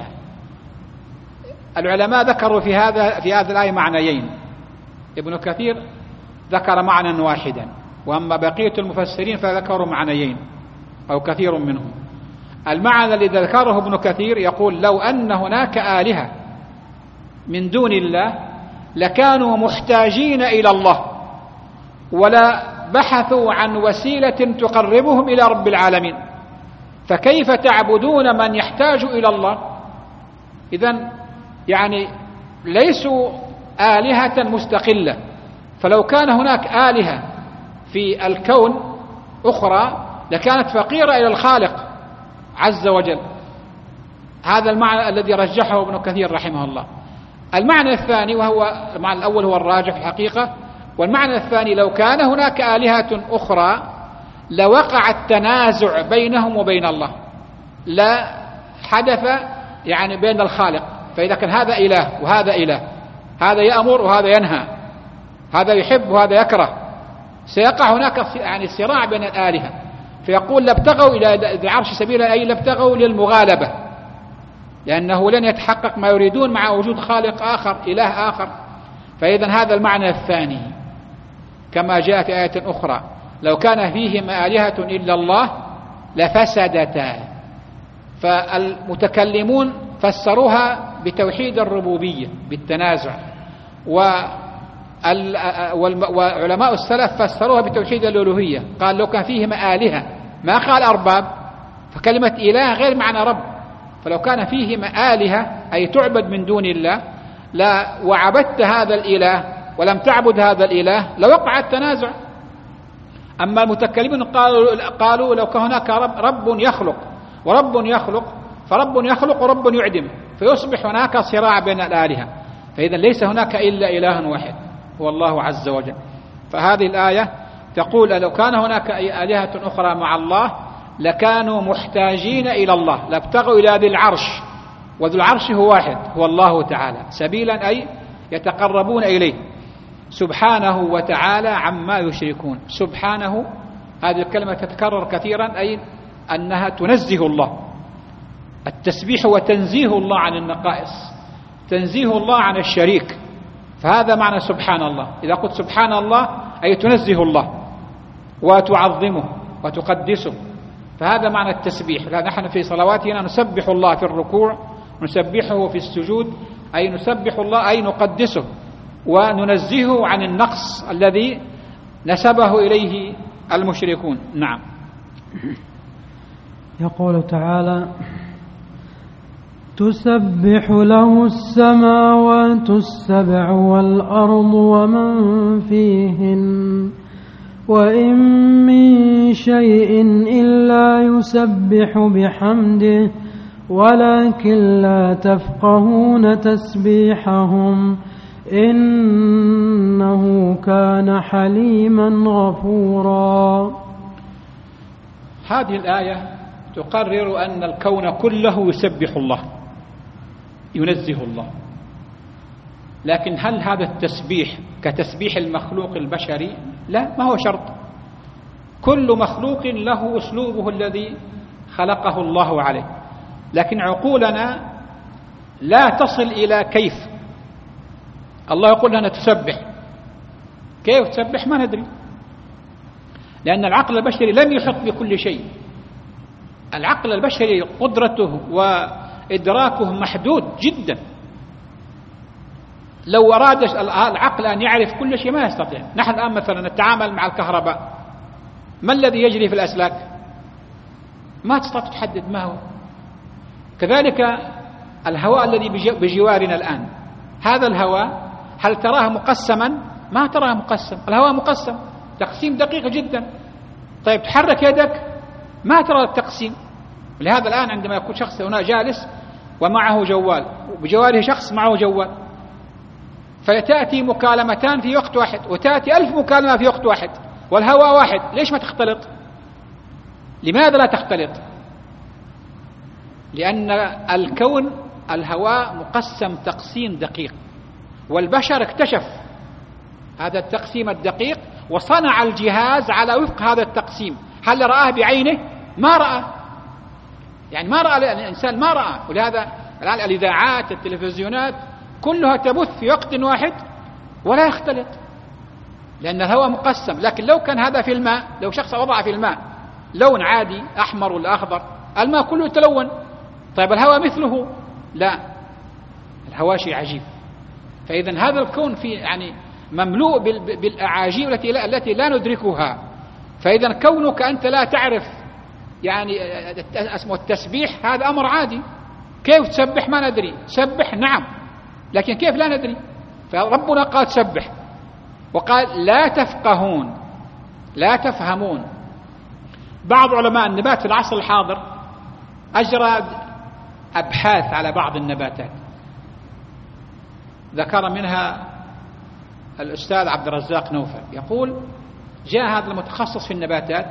العلماء ذكروا في هذه الآية معنيين، ابن كثير ذكر معنى واحدا، وأما بقية المفسرين فذكروا معنيين أو كثير منهم. المعنى الذي ذكره ابن كثير يقول لو أن هناك آلهة من دون الله لكانوا محتاجين إلى الله، ولا بحثوا عن وسيلة تقربهم إلى رب العالمين، فكيف تعبدون من يحتاج إلى الله؟ إذن يعني ليسوا آلهة مستقلة، فلو كان هناك آلهة في الكون أخرى لكانت فقيرة إلى الخالق عز وجل. هذا المعنى الذي رجحه ابن كثير رحمه الله. المعنى الثاني، وهو المعنى الأول هو الراجح في الحقيقة، والمعنى الثاني لو كان هناك آلهة أخرى لوقع التنازع بينهم وبين الله، لا حدث يعني بين الخالق. فإذا كان هذا إله وهذا إله، هذا يأمر وهذا ينهى، هذا يحب وهذا يكره، سيقع هناك يعني صراع بين الآلهة. فيقول لابتغوا إلى ذي العرش سبيلا، أي لابتغوا للمغالبة، لأنه لن يتحقق ما يريدون مع وجود خالق آخر إله آخر. فإذا هذا المعنى الثاني، كما جاء في آية أخرى لو كان فيهما آلهة إلا الله لفسدتا. فالمتكلمون فسروها بتوحيد الربوبية بالتنازع، وعلماء السلف فسروها بتوحيد الألوهية، قال لو كان فيهما آلهة، ما قال أرباب، فكلمة إله غير معنى رب. فلو كان فيهما آلهة أي تعبد من دون الله لا وعبدت هذا الإله ولم تعبد هذا الإله لوقع التنازع. أما المتكلمين قالوا لو كان هناك رب يخلق ورب يخلق، فرب يخلق ورب يعدم، فيصبح هناك صراع بين الآلهة. فإذا ليس هناك إلا إله واحد هو الله عز وجل. فهذه الآية تقول لو كان هناك آلهة أخرى مع الله لكانوا محتاجين إلى الله، لابتغوا إلى ذي العرش، وذو العرش هو واحد هو الله تعالى، سبيلا أي يتقربون إليه سبحانه وتعالى عما يشركون. سبحانه هذه الكلمة تتكرر كثيرا، أي أنها تنزه الله. التسبيح وتنزيه الله عن النقائص، تنزيه الله عن الشريك، فهذا معنى سبحان الله. إذا قلت سبحان الله أي تنزه الله وتعظمه وتقدسه، فهذا معنى التسبيح. نحن في صلواتنا نسبح الله في الركوع، نسبحه في السجود، أي نسبح الله أي نقدسه وننزهه عن النقص الذي نسبه إليه المشركون. نعم. يقول تعالى: تسبح له السماوات السبع والأرض ومن فيهن وإن من شيء إلا يسبح بحمده ولكن لا تفقهون تسبيحهم إنه كان حليما غفورا. هذه الآية تقرر أن الكون كله يسبح الله ينزه الله، لكن هل هذا التسبيح كتسبيح المخلوق البشري؟ لا، ما هو شرط. كل مخلوق له أسلوبه الذي خلقه الله عليه، لكن عقولنا لا تصل إلى كيف. الله يقول لنا تسبح، كيف تسبح ما ندري، لأن العقل البشري لم يحط بكل شيء. العقل البشري قدرته وإدراكه محدود جدا. لو أراد العقل أن يعرف كل شيء ما يستطيع. نحن الآن مثلا نتعامل مع الكهرباء، ما الذي يجري في الأسلاك؟ ما تستطيع تحدد ما هو. كذلك الهواء الذي بجوارنا الآن، هذا الهواء هل تراه مقسما؟ ما تراه مقسم. الهواء مقسم تقسيم دقيق جدا. طيب تحرك يدك ما ترى التقسيم. لهذا الآن عندما يكون شخص هنا جالس ومعه جوال وبجواره شخص معه جوال، فتأتي مكالمتان في وقت واحد وتأتي 1000 مكالمة في وقت واحد والهواء واحد، ليش ما تختلط؟ لماذا لا تختلط؟ لأن الكون الهواء مقسم تقسيم دقيق، والبشر اكتشف هذا التقسيم الدقيق وصنع الجهاز على وفق هذا التقسيم. هل رآه بعينه؟ ما رأى، يعني ما رأى الإنسان، ما رأى. ولهذا الآن الإذاعات التلفزيونات كلها تبث في وقت واحد ولا يختلط، لأن الهواء مقسم. لكن لو كان هذا في الماء، لو شخص وضع في الماء لون عادي أحمر ولا أخضر، الماء كله يتلون. طيب الهواء مثله؟ لا، الهواء شيء عجيب. فإذا هذا الكون في يعني مملوء بالأعاجيب التي لا ندركها. فإذا كونك أنت لا تعرف يعني اسمه التسبيح، هذا أمر عادي. كيف تسبح ما ندري، سبح نعم، لكن كيف لا ندري. فربنا قال سبح، وقال لا تفقهون لا تفهمون. بعض علماء النبات في العصر الحاضر أجرى أبحاث على بعض النباتات، ذكر منها الأستاذ عبد الرزاق نوفل. يقول جاء هذا المتخصص في النباتات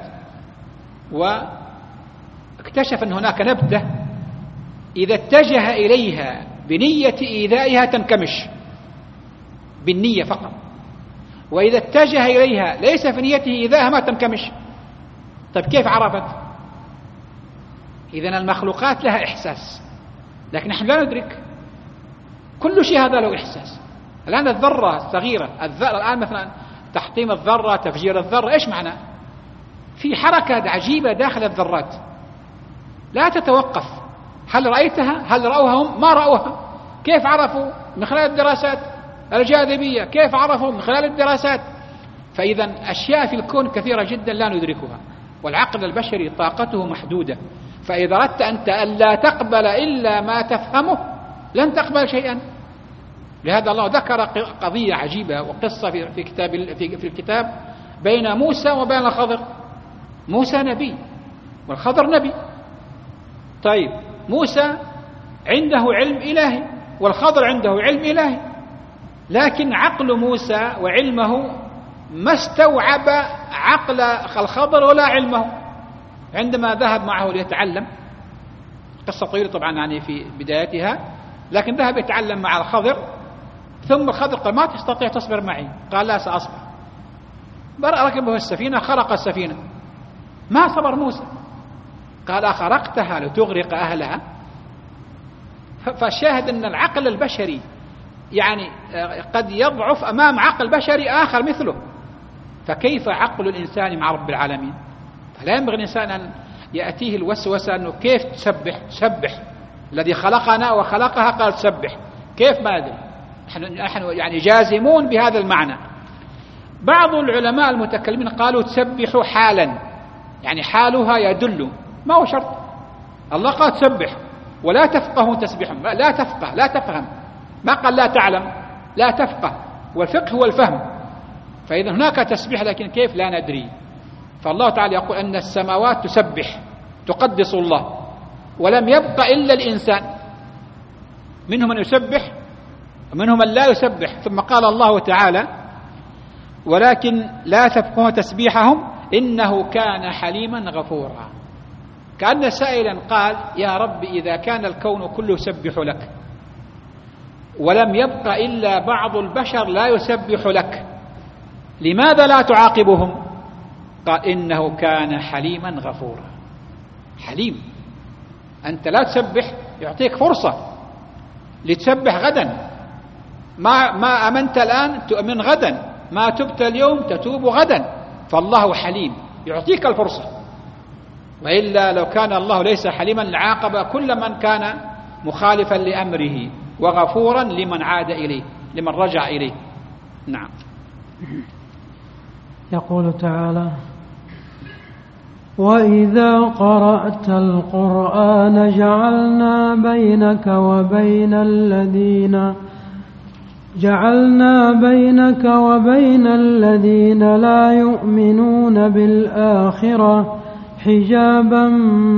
واكتشف أن هناك نبتة إذا اتجه إليها بنية إيذائها تنكمش بالنية فقط، وإذا اتجه إليها ليس في نيته إيذائها ما تنكمش. طيب كيف عرفت؟ إذن المخلوقات لها إحساس، لكن نحن لا ندرك. كل شيء هذا له إحساس. الآن الذرة الصغيرة، الآن مثلا تحطيم الذرة، تفجير الذرة، إيش معنى؟ في حركة عجيبة داخل الذرات لا تتوقف. هل رأيتها؟ هل رأوها هم؟ ما رأوها. كيف عرفوا؟ من خلال الدراسات. الجاذبية كيف عرفوا؟ من خلال الدراسات. فإذا أشياء في الكون كثيرة جدا لا ندركها، والعقل البشري طاقته محدودة. فإذا أردت أنت ألا تقبل إلا ما تفهمه لن تقبل شيئا. لهذا الله ذكر قضية عجيبة وقصة في الكتاب بين موسى وبين الخضر. موسى نبي والخضر نبي. طيب موسى عنده علم إلهي والخضر عنده علم إلهي، لكن عقل موسى وعلمه ما استوعب عقل الخضر ولا علمه. عندما ذهب معه ليتعلم، قصة طويلة طبعا يعني في بدايتها، لكن ذهب يتعلم مع الخضر، ثم الخضر قال ما تستطيع تصبر معي. قال لا سأصبر. ركبه السفينة، خرق السفينة، ما صبر موسى. قال أخرقتها لتغرق أهلها؟ فالشاهد أن العقل البشري يعني قد يضعف أمام عقل بشري آخر مثله، فكيف عقل الإنسان مع رب العالمين؟ فلا ينبغي الإنسان أن يأتيه الوسوسة أنه كيف تسبح الذي خلقنا وخلقها قال تسبح، كيف؟ ما أدري. نحن يعني جازمون بهذا المعنى. بعض العلماء المتكلمين قالوا تسبح حالا، يعني حالها يدل، ما هو شرط. الله قال تسبح ولا تفقهون تسبيحهم، لا تفقه لا تفهم، ما قال لا تعلم، لا تفقه، والفقه هو الفهم. فإذا هناك تسبيح لكن كيف لا ندري. فالله تعالى يقول أن السماوات تسبح تقدس الله، ولم يبق إلا الإنسان، منهم من يسبح ومنهم من لا يسبح. ثم قال الله تعالى ولكن لا تفقهون تسبيحهم إنه كان حليما غفورا. كأن سائلا قال يا رب إذا كان الكون كله يسبح لك ولم يبق إلا بعض البشر لا يسبح لك، لماذا لا تعاقبهم؟ قال إنه كان حليما غفورا. حليم، أنت لا تسبح يعطيك فرصة لتسبح غدا، ما أمنت الآن تؤمن غدا، ما تبت اليوم تتوب غدا. فالله حليم يعطيك الفرصة، وإلا لو كان الله ليس حليما لعاقب كل من كان مخالفا لأمره، وغفورا لمن عاد إليه، لمن رجع إليه. نعم. يقول تعالى وإذا قرأت القرآن جعلنا بينك وبين الذين لا يؤمنون بالآخرة حجابا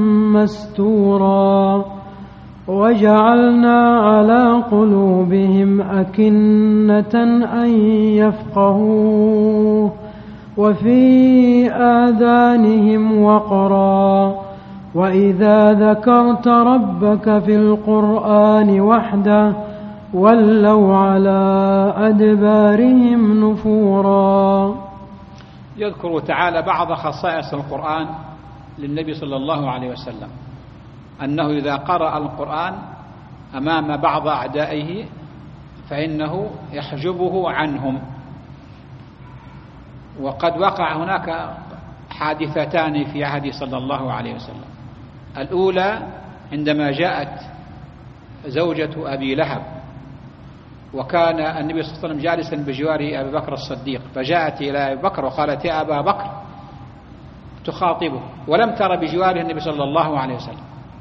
مستورا وجعلنا على قلوبهم أكنة أن يفقهوه وفي آذانهم وقرا وإذا ذكرت ربك في القرآن وحده ولوا على أدبارهم نفورا. يذكر تعالى بعض خصائص القرآن للنبي صلى الله عليه وسلم، أنه إذا قرأ القرآن أمام بعض أعدائه فإنه يحجبه عنهم. وقد وقع هناك حادثتان في عهد صلى الله عليه وسلم. الأولى عندما جاءت زوجة أبي لهب، وكان النبي صلى الله عليه وسلم جالسا بجوار أبي بكر الصديق، فجاءت إلى أبي بكر وقالت يا أبا بكر تخاطبه، ولم تر بجواره النبي صلى الله عليه وسلم،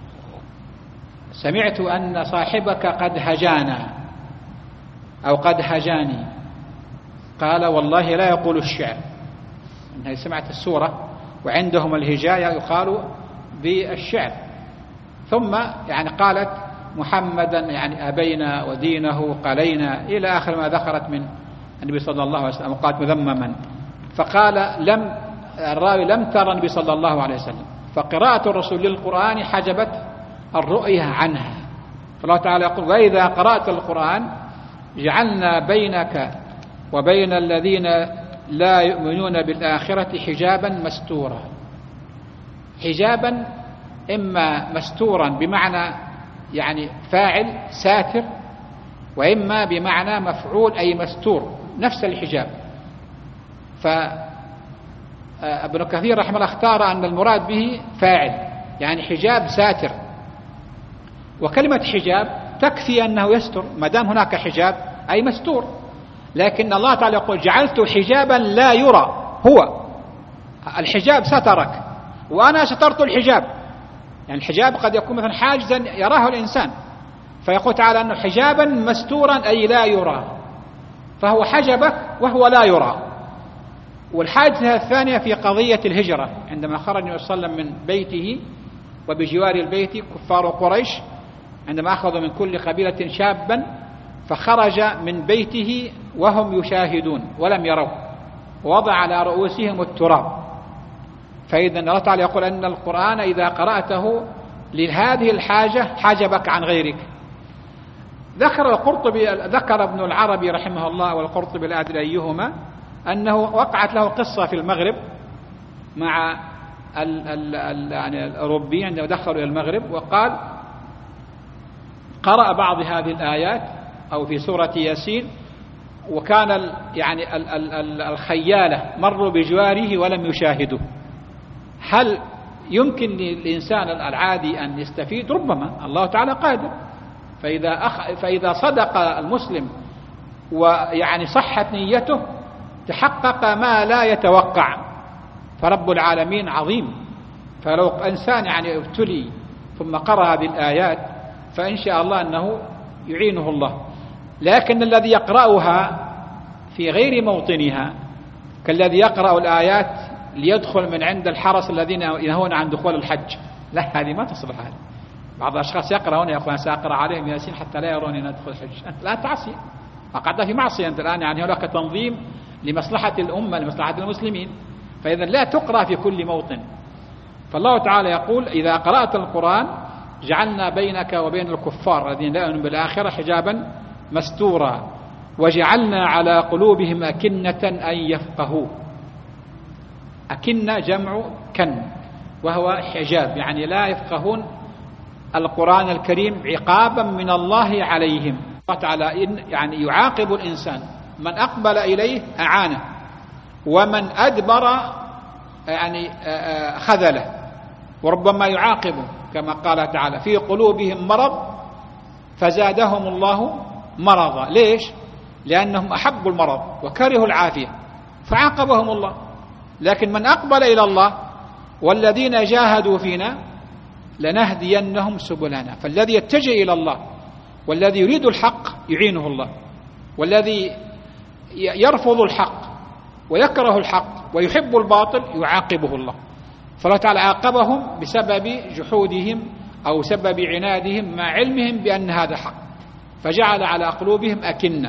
سمعت أن صاحبك قد هجانا أو قد هجاني. قال والله لا يقول الشعر، إنها سمعت السورة وعندهم الهجاية يقال بالشعر. ثم يعني قالت محمدا يعني أبينا ودينه قلينا إلى آخر ما ذكرت من النبي صلى الله عليه وسلم، وقالت مذمما. فقال الراوي لم ترى النبي صلى الله عليه وسلم، فقراءة الرسول للقرآن حجبت الرؤية عنها. فالله تعالى يقول وإذا قرأت القرآن جعلنا بينك وبين الذين لا يؤمنون بالآخرة حجابا مستورا. حجابا إما مستورا بمعنى يعني فاعل ساتر، وإما بمعنى مفعول أي مستور، نفس الحجاب. فابن كثير رحمه الله اختار أن المراد به فاعل، يعني حجاب ساتر. وكلمة حجاب تكفي أنه يستر، ما دام هناك حجاب أي مستور. لكن الله تعالى يقول جعلت حجابا لا يرى، هو الحجاب سترك وأنا سترت الحجاب. يعني الحجاب قد يكون مثلا حاجزا يراه الإنسان، فيقول تعالى أنه حجابا مستورا أي لا يرى، فهو حجبك وهو لا يرى. والحادثة الثانية في قضية الهجرة، عندما خرج النبي صلى الله عليه وسلم من بيته وبجوار البيت كفار قريش، عندما أخذوا من كل قبيلة شابا، فخرج من بيته وهم يشاهدون ولم يروا، ووضع على رؤوسهم التراب. فإذا الله تعالى يقول أن القرآن إذا قرأته لهذه الحاجة حجبك عن غيرك. ذكر ابن العربي رحمه الله والقرطبي لا أدري أيهما أنه وقعت له قصة في المغرب مع يعني الأوروبيين عندما دخلوا إلى المغرب، وقال قرأ بعض هذه الآيات أو في سورة ياسين، وكان يعني الخيالة مروا بجواره ولم يشاهدوا. هل يمكن للإنسان العادي أن يستفيد؟ ربما، الله تعالى قادر. فإذا صدق المسلم ويعني صحت نيته تحقق ما لا يتوقع، فرب العالمين عظيم. فلو إنسان يعني ابتلي ثم قرأ هذه الآيات فإن شاء الله أنه يعينه الله. لكن الذي يقرأها في غير موطنها كالذي يقرأ الآيات ليدخل من عند الحرس الذين ينهون عن دخول الحج، لا، هذه ما تصلح. هذه بعض الأشخاص يقرأون يا أخوان سأقرأ عليهم ياسين حتى لا يرون أن أدخل الحج. لا تعصي، وقعد في معصية أنت الآن. يعني هناك تنظيم لمصلحة الأمة، لمصلحة المسلمين، فإذا لا تقرأ في كل موطن. فالله تعالى يقول: إذا قرأت القرآن جعلنا بينك وبين الكفار الذين لا يؤمنون بالآخرة حجابا مستورا وجعلنا على قلوبهم أكنة أن يفقهوا. أكنة جمع كن، وهو حجاب، يعني لا يفقهون القرآن الكريم عقابا من الله عليهم. الله تعالى يعني يعاقب الإنسان، من أقبل إليه أعانه، ومن أدبر يعني خذله، وربما يعاقبه كما قال تعالى: في قلوبهم مرض فزادهم الله مرضا. ليش؟ لأنهم أحبوا المرض وكرهوا العافية فعاقبهم الله. لكن من أقبل إلى الله والذين جاهدوا فينا لنهدينهم سبلنا. فالذي يتجه إلى الله والذي يريد الحق يعينه الله، والذي يرفض الحق ويكره الحق ويحب الباطل يعاقبه الله. فالله تعالى عاقبهم بسبب جحودهم أو سبب عنادهم مع علمهم بأن هذا حق، فجعل على قلوبهم أكنة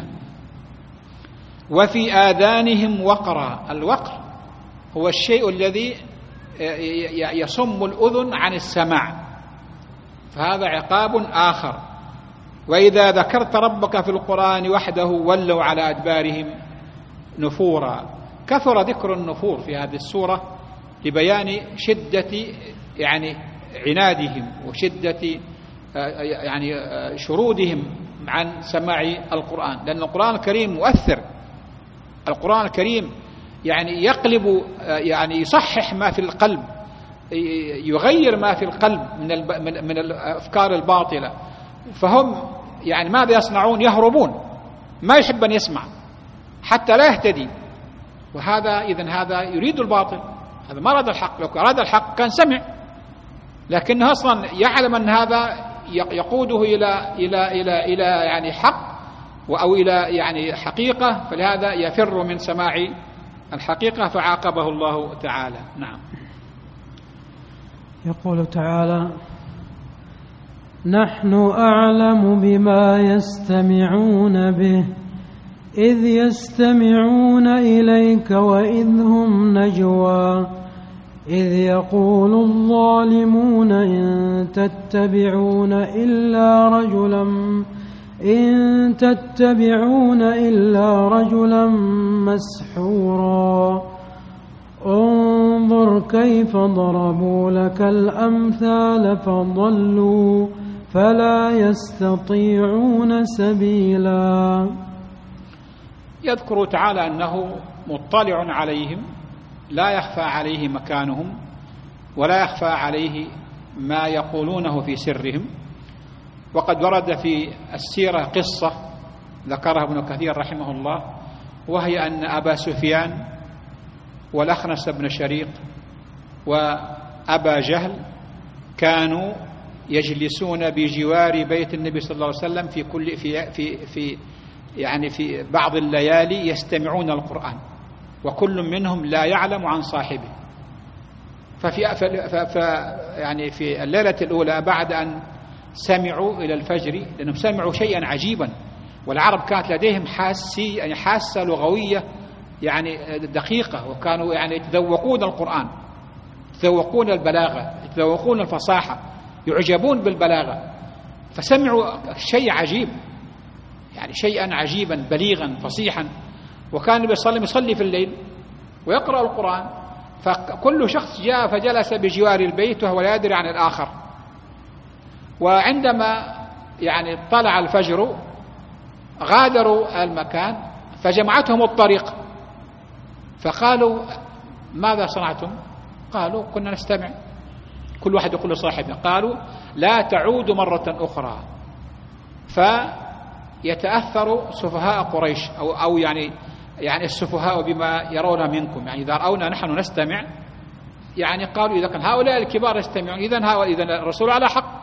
وفي آذانهم وقرا. الوقر هو الشيء الذي يصم الأذن عن السماع، فهذا عقاب آخر. وإذا ذكرت ربك في القرآن وحده ولوا على أدبارهم نفورا. كثر ذكر النفور في هذه السورة لبيان شدة يعني عنادهم وشدة يعني شرودهم عن سماع القرآن، لأن القرآن الكريم مؤثر. القرآن الكريم يعني يقلب، يعني يصحح ما في القلب، يغير ما في القلب من الأفكار الباطلة. فهم يعني ماذا يصنعون؟ يهربون، ما يحب أن يسمع حتى لا يهتدي. وهذا إذن هذا يريد الباطل، هذا ما أراد الحق. لو أراد الحق كان سمع، لكنه أصلا يعلم أن هذا يقوده إلى يعني حق أو إلى يعني حقيقة، فلهذا يفر من سماع الحقيقة فعاقبه الله تعالى. نعم. يقول تعالى: نحن أعلم بما يستمعون به إذ يستمعون إليك وإذ هم نجوى إذ يقول الظالمون إن تتبعون إلا رجلا مسحورا انظر كيف ضربوا لك الأمثال فضلوا فلا يستطيعون سبيلا. يذكر تعالى أنه مطلع عليهم، لا يخفى عليه مكانهم ولا يخفى عليه ما يقولونه في سرهم. وقد ورد في السيرة قصة ذكرها ابن كثير رحمه الله، وهي أن أبا سفيان والأخنس بن شريق وأبا جهل كانوا يجلسون بجوار بيت النبي صلى الله عليه وسلم في بعض الليالي يستمعون القرآن، وكل منهم لا يعلم عن صاحبه. يعني في الليلة الأولى بعد أن سمعوا إلى الفجر، لأنهم سمعوا شيئا عجيبا، والعرب كانت لديهم حاسة لغوية يعني دقيقة، وكانوا يعني يتذوقون القرآن، يتذوقون البلاغة، يتذوقون الفصاحة، يعجبون بالبلاغة. فسمعوا شيء عجيب، يعني شيئا عجيبا بليغا فصيحا. وكان النبي صلى الله عليه وسلم يصلي في الليل ويقرأ القرآن، فكل شخص جاء فجلس بجوار البيت وهو لا يدري عن الآخر. وعندما يعني طلع الفجر غادروا المكان فجمعتهم الطريق، فقالوا ماذا صنعتم؟ قالوا كنا نستمع. كل واحد يقول لصاحبه. قالوا لا تعودوا مرة أخرى. فيتأثر سفهاء قريش أو يعني السفهاء بما يرون منكم، يعني إذا رأونا نحن نستمع، يعني قالوا إذا كان هؤلاء الكبار يستمعون إذن الرسول على حق.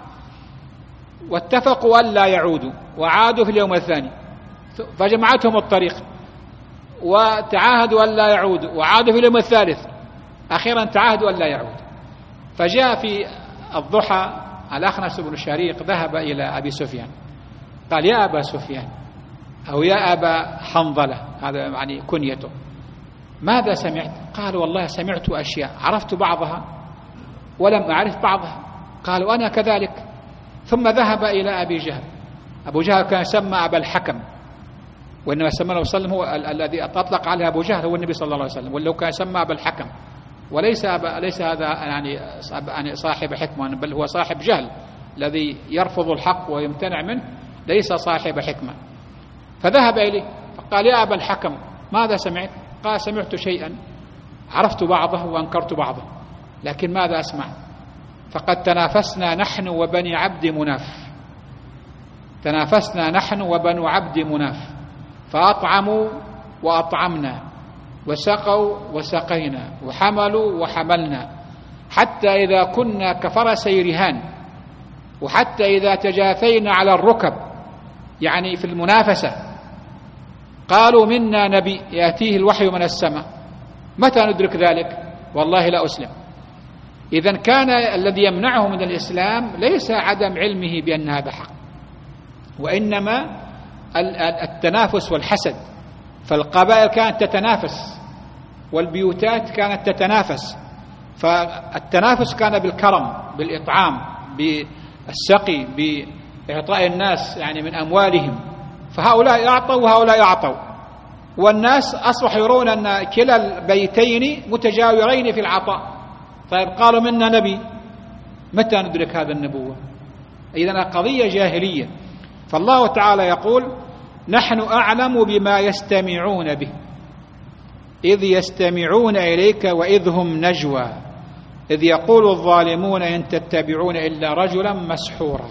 واتفقوا أن لا يعودوا وعادوا في اليوم الثاني، فجمعتهم الطريق وتعاهدوا أن لا يعودوا وعادوا في اليوم الثالث، أخيرا تعاهدوا أن لا يعودوا. فجاء في الضحى الأخنس بن شريق ذهب إلى أبي سفيان قال يا أبا سفيان أو يا أبا حنظلة، هذا يعني كنيته، ماذا سمعت؟ قال والله سمعت أشياء عرفت بعضها ولم أعرف بعضها. قال وأنا كذلك. ثم ذهب إلى أبي جهل. أبو جهل كان يسمى أبا الحكم، وإنما سمى الله صلى الله عليه وسلم هو الذي أطلق عليه أبو جهل هو النبي صلى الله عليه وسلم، ولو كان يسمى أبا الحكم، وليس هذا يعني صاحب حكمة، بل هو صاحب جهل الذي يرفض الحق ويمتنع منه، ليس صاحب حكمة. فذهب إليه فقال يا أبا الحكم ماذا سمعت؟ قال سمعت شيئا عرفت بعضه وأنكرت بعضه، لكن ماذا أسمع؟ فقد تنافسنا نحن وبني عبد مناف، تنافسنا نحن وبنو عبد مناف، فأطعموا وأطعمنا، وسقوا وسقينا، وحملوا وحملنا، حتى إذا كنا كفرسي رهان، وحتى إذا تجاثينا على الركب، يعني في المنافسة، قالوا منا نبي يأتيه الوحي من السماء، متى ندرك ذلك؟ والله لا أسلم. إذن كان الذي يمنعه من الإسلام ليس عدم علمه بأن هذا حق، وإنما التنافس والحسد. فالقبائل كانت تتنافس والبيوتات كانت تتنافس، فالتنافس كان بالكرم، بالإطعام، بالسقي، بإعطاء الناس يعني من أموالهم، فهؤلاء أعطوا وهؤلاء أعطوا، والناس أصبحوا يرون أن كلا البيتين متجاورين في العطاء. طيب قالوا منا نبي، متى ندرك هذا النبوة؟ إذن قضية جاهلية. فالله تعالى يقول نحن أعلم بما يستمعون به إذ يستمعون إليك وإذ هم نجوى إذ يقول الظالمون إن تتبعون إلا رجلا مسحورا.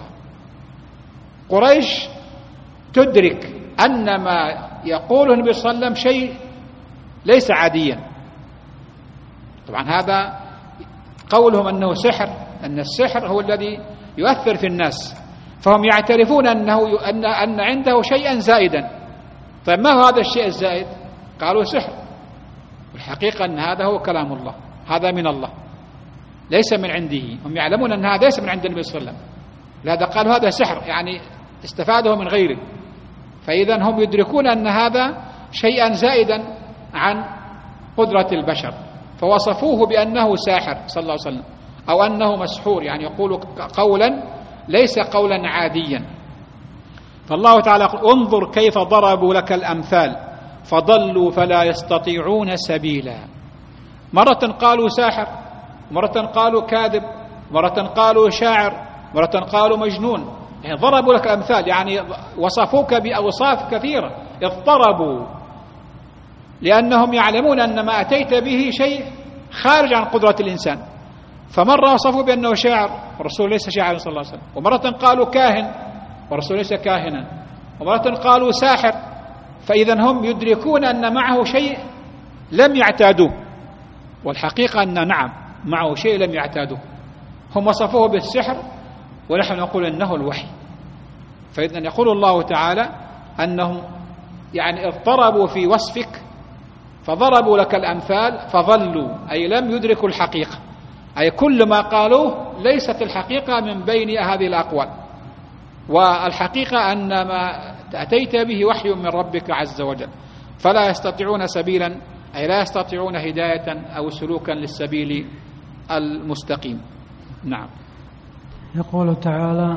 قريش تدرك أن ما يقوله النبي صلى الله عليه وسلم شيء ليس عاديا. طبعا هذا قولهم أنه سحر، أن السحر هو الذي يؤثر في الناس، فهم يعترفون أن عنده شيئا زائدا. طيب ما هو هذا الشيء الزائد؟ قالوا سحر. الحقيقة أن هذا هو كلام الله، هذا من الله ليس من عنده. هم يعلمون أن هذا ليس من عند النبي صلى الله عليه وسلم، لهذا قالوا هذا سحر، يعني استفاده من غيره. فإذا هم يدركون أن هذا شيئا زائدا عن قدرة البشر، فوصفوه بأنه ساحر صلى الله عليه وسلم، أو أنه مسحور، يعني يقول قولا ليس قولا عاديا. فالله تعالى يقول انظر كيف ضربوا لك الأمثال فضلوا فلا يستطيعون سبيلا. مرة قالوا ساحر، مرة قالوا كاذب، مرة قالوا شاعر، مرة قالوا مجنون، يعني ضربوا لك الأمثال، يعني وصفوك بأوصاف كثيرة، اضطربوا، لأنهم يعلمون أن ما أتيت به شيء خارج عن قدرة الإنسان. فمرة وصفوا بأنه شاعر والرسول ليس شاعرا صلى الله عليه وسلم، ومرة قالوا كاهن والرسول ليس كاهنا، ومرة قالوا ساحر. فإذا هم يدركون أن معه شيء لم يعتادوه، والحقيقة أن نعم معه شيء لم يعتادوه. هم وصفوه بالسحر ونحن نقول أنه الوحي. فإذا يقول الله تعالى أنهم يعني اضطربوا في وصفك فضربوا لك الأمثال فظلوا، أي لم يدركوا الحقيقة، أي كل ما قالوه ليست الحقيقة من بين هذه الأقوال. والحقيقة أن ما أتيت به وحي من ربك عز وجل، فلا يستطيعون سبيلا، أي لا يستطيعون هداية أو سلوكا للسبيل المستقيم. نعم. يقول تعالى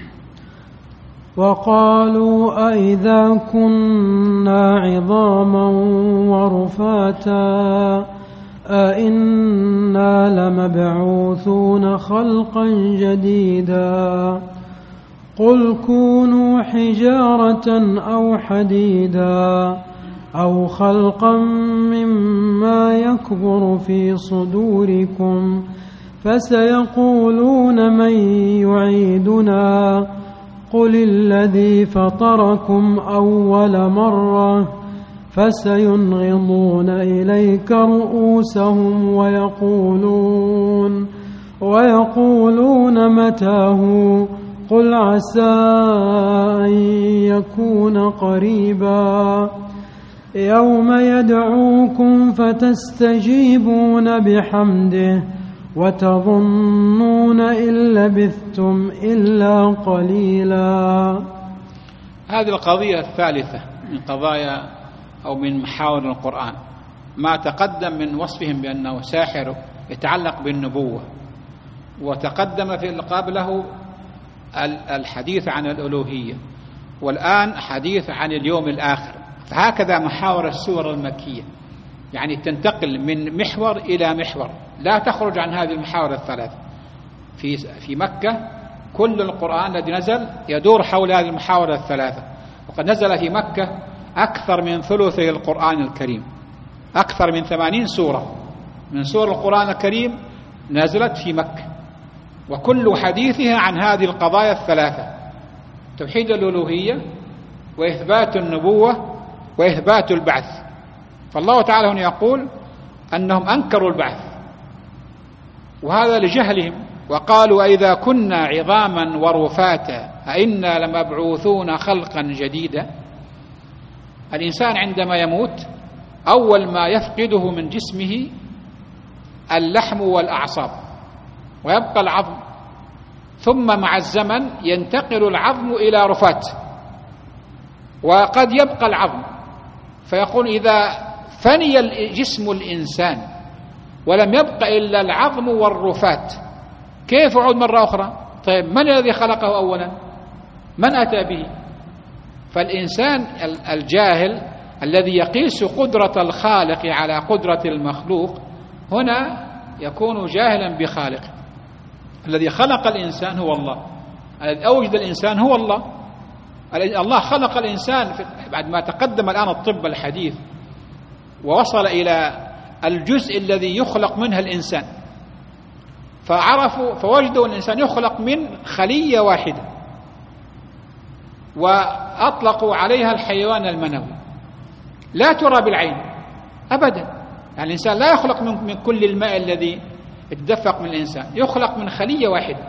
وقالوا أئذا كنا عظاما ورفاتا أئنا لمبعوثون خلقا جديدا قل كونوا حجارة أو حديدا أو خلقا مما يكبر في صدوركم فسيقولون من يعيدنا قل الذي فطركم أول مرة فسينغضون إليك رؤوسهم ويقولون متاه قل عسى أن يكون قريبا يوم يدعوكم فتستجيبون بحمده وتظنون إن لبثتم إلا قليلا. هذه القضية الثالثة من قضايا أو من محاور القرآن، ما تقدم من وصفهم بأنه ساحر يتعلق بالنبوة، وتقدم في اللي قبله الحديث عن الألوهية، والآن حديث عن اليوم الآخر. فهكذا محاور السور المكية، يعني تنتقل من محور إلى محور، لا تخرج عن هذه المحاور الثلاث. في مكة كل القرآن الذي نزل يدور حول هذه المحاور الثلاثة، وقد نزل في مكة أكثر من ثلثي القرآن الكريم، أكثر من 80 سورة من سور القرآن الكريم نزلت في مكة، وكل حديثها عن هذه القضايا الثلاثة: توحيد الألوهية، وإثبات النبوة، وإثبات البعث. فالله تعالى هنا يقول أنهم أنكروا البعث، وهذا لجهلهم، وقالوا أئذا كنا عظاما ورفاتا أئنا لمبعوثون خلقا جديدا. الإنسان عندما يموت أول ما يفقده من جسمه اللحم والأعصاب، ويبقى العظم، ثم مع الزمن ينتقل العظم إلى رفات، وقد يبقى العظم. فيقول إذا فني جسم الإنسان ولم يبق إلا العظم والرفات كيف يعود مرة أخرى؟ طيب من الذي خلقه أولا؟ من أتى به؟ فالإنسان الجاهل الذي يقيس قدرة الخالق على قدرة المخلوق هنا يكون جاهلا بخالقه. الذي خلق الإنسان هو الله، الذي أوجد الإنسان هو الله. الله خلق الإنسان بعد ما تقدم الآن الطب الحديث ووصل إلى الجزء الذي يخلق منها الإنسان، فوجدوا الإنسان يخلق من خلية واحدة، وأطلقوا عليها الحيوان المنوي، لا ترى بالعين أبدا. يعني الإنسان لا يخلق من كل الماء الذي يتدفق من الإنسان، يخلق من خلية واحدة.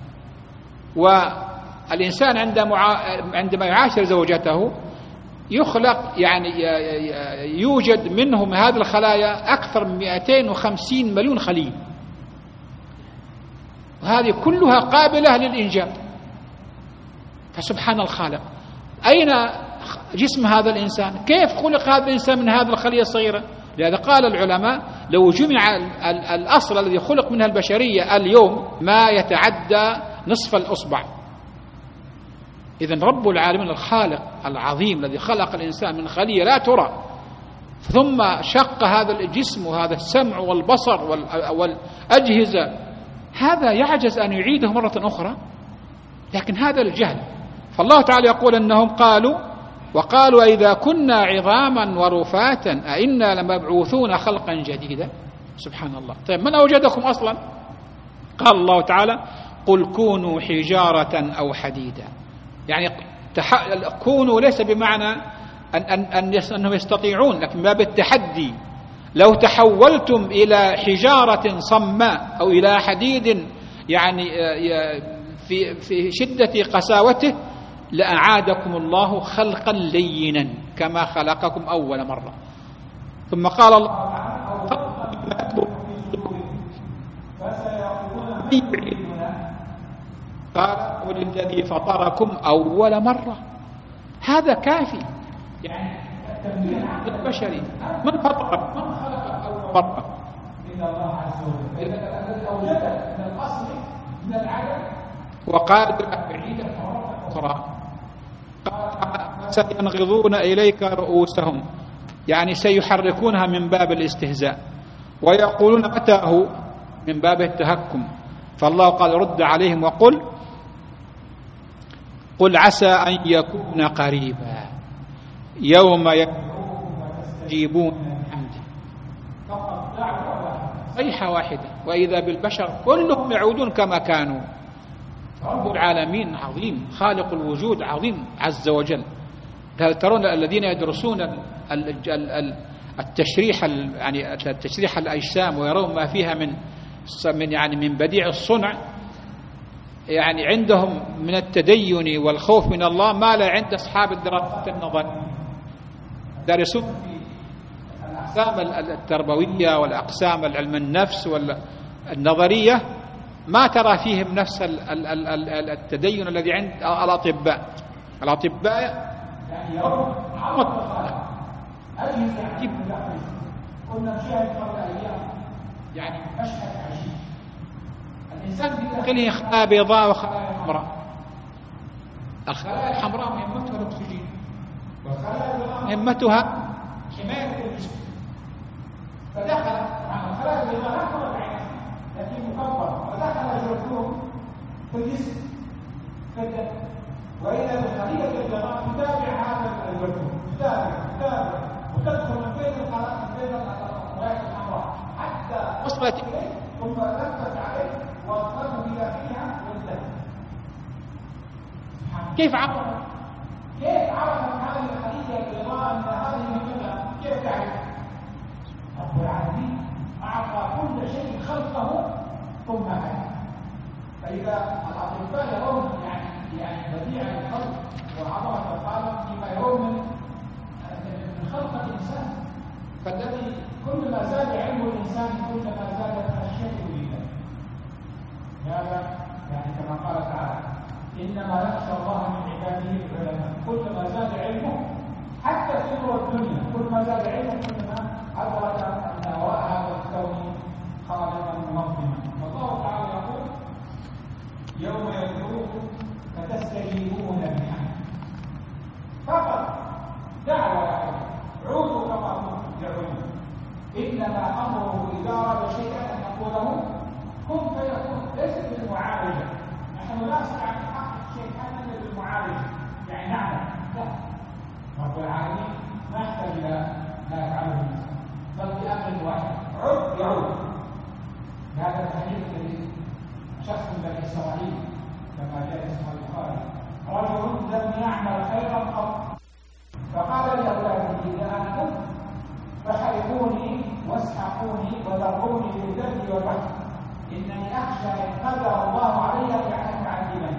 والإنسان عندما يعاشر زوجته يخلق، يعني يوجد منهم هذه الخلايا أكثر من 250 مليون خلية، وهذه كلها قابلة للإنجاب. فسبحان الخالق، أين جسم هذا الإنسان؟ كيف خلق هذا الإنسان من هذه الخلية الصغيرة؟ لذا قال العلماء لو جمع الأصل الذي خلق منها البشرية اليوم ما يتعدى نصف الأصبع. إذن رب العالمين الخالق العظيم الذي خلق الإنسان من خلية لا ترى، ثم شق هذا الجسم وهذا السمع والبصر والأجهزة، هذا يعجز أن يعيده مرة أخرى. لكن هذا الجهل. فالله تعالى يقول أنهم وقالوا إذا كنا عظاما ورفاتا أئنا لمبعوثون خلقا جديدا. سبحان الله. طيب من أوجدكم أصلا؟ قال الله تعالى قل كونوا حجارة أو حديدا. يعني كونوا ليس بمعنى أنهم يستطيعون، لكن باب التحدي. لو تحولتم إلى حجارة صماء أو إلى حديد يعني في شدة قساوته لأعادكم الله خلقا لينا كما خلقكم أول مرة. ثم قال الله قال والذي فطركم أول مرة. هذا كافي، يعني التنبيه البشري. من فطرك؟ من خلقك أول مرة؟ إن الله عز وجل الذي أوجدك من الأصل من العدم وقادر بعيدا مرة أخرى. قال سينغضون إليك رؤوسهم، يعني سيحركونها من باب الاستهزاء، ويقولون متى هو من باب التهكم. فالله قال رد عليهم وقل قل عسى أن يكون قريبا يوم يستجيبون بحمده فقط دعوة صيحة واحدة وإذا بالبشر كلهم يعودون كما كانوا. رب العالمين عظيم، خالق الوجود عظيم عز وجل. ترون الذين يدرسون التشريح يعني تشريح الأجسام ويرون ما فيها من بديع الصنع، يعني عندهم من التدين والخوف من الله ما لا عند أصحاب الدراسات النظرية. دارسون في الأقسام التربوية والأقسام العلم النفس والنظرية ما ترى فيهم نفس التدين الذي عند الأطباء يعني يرون عظمة الخالق. أجهزة عجيبة كنا نشاهد قبل أيام يعني مشهد عجيب. الإنسان بداخله خلايا بيضاء وخلايا حمراء. الخلايا الحمراء مهمتها الأكسجين، والخلايا البيضاء مهمتها حماية الجسم. فدخل مع الخلايا البيضاء لا ترى بعينها لكن مكبر، فدخل جرثوم في الجسم كالدم، وإذا بالخلية البيضاء تتابع هذا الجرثوم، تتابع وتدخل من بين الخلايا من بين الخلايا الحمراء حتى وصلت إليه ثم لفت عليه وأدخله بداخلها والدم. كيف عرف هذه الخلية البيضاء أن هذه مهمة؟ كيف تعرف؟ رب العالمين أعطى كل شيء خلقه ثم هدى. فإذا الأطباء يرون يعني بديع الخلق وعظمة الخالق فيما يرون من خلق الإنسان، فالذي كل ما زاد علم الإنسان كل ما زادت خشيته لله. هذا يعني كما قال تعالى إنما يخشى الله من عباده العلماء. كل ما زاد علمه حتى في الدنيا كل ما زاد علمه كل ما أدرك أن وراء هذا الكون خالقا منظما. والله تعالى يقول يوم يدعوكم فتستجيبون بحمده. فقط دعوة واحدة عودوا كما كنتم تدعون. إنما أمره إذا أراد شيئا أن يقوله كن فيكون، ليست بالمعالجة. نحن لا نستطيع أن نحقق شيء إلا بالمعالجة يعني نعمل، لا. رب العالمين ما يحتاج إلى ما يفعله الإنسان بل بأمر واحد عد يعود. هذا الحديث الذي شخص من بني إسرائيل كما جاء في صحيح البخاري رجل لم يعمل خيرا قط فقال لأولاده إذا أنا مت فحرقوني واسحقوني وذروني في البر والبحر إنني أخشى إن قدر الله علي أن أعذبني.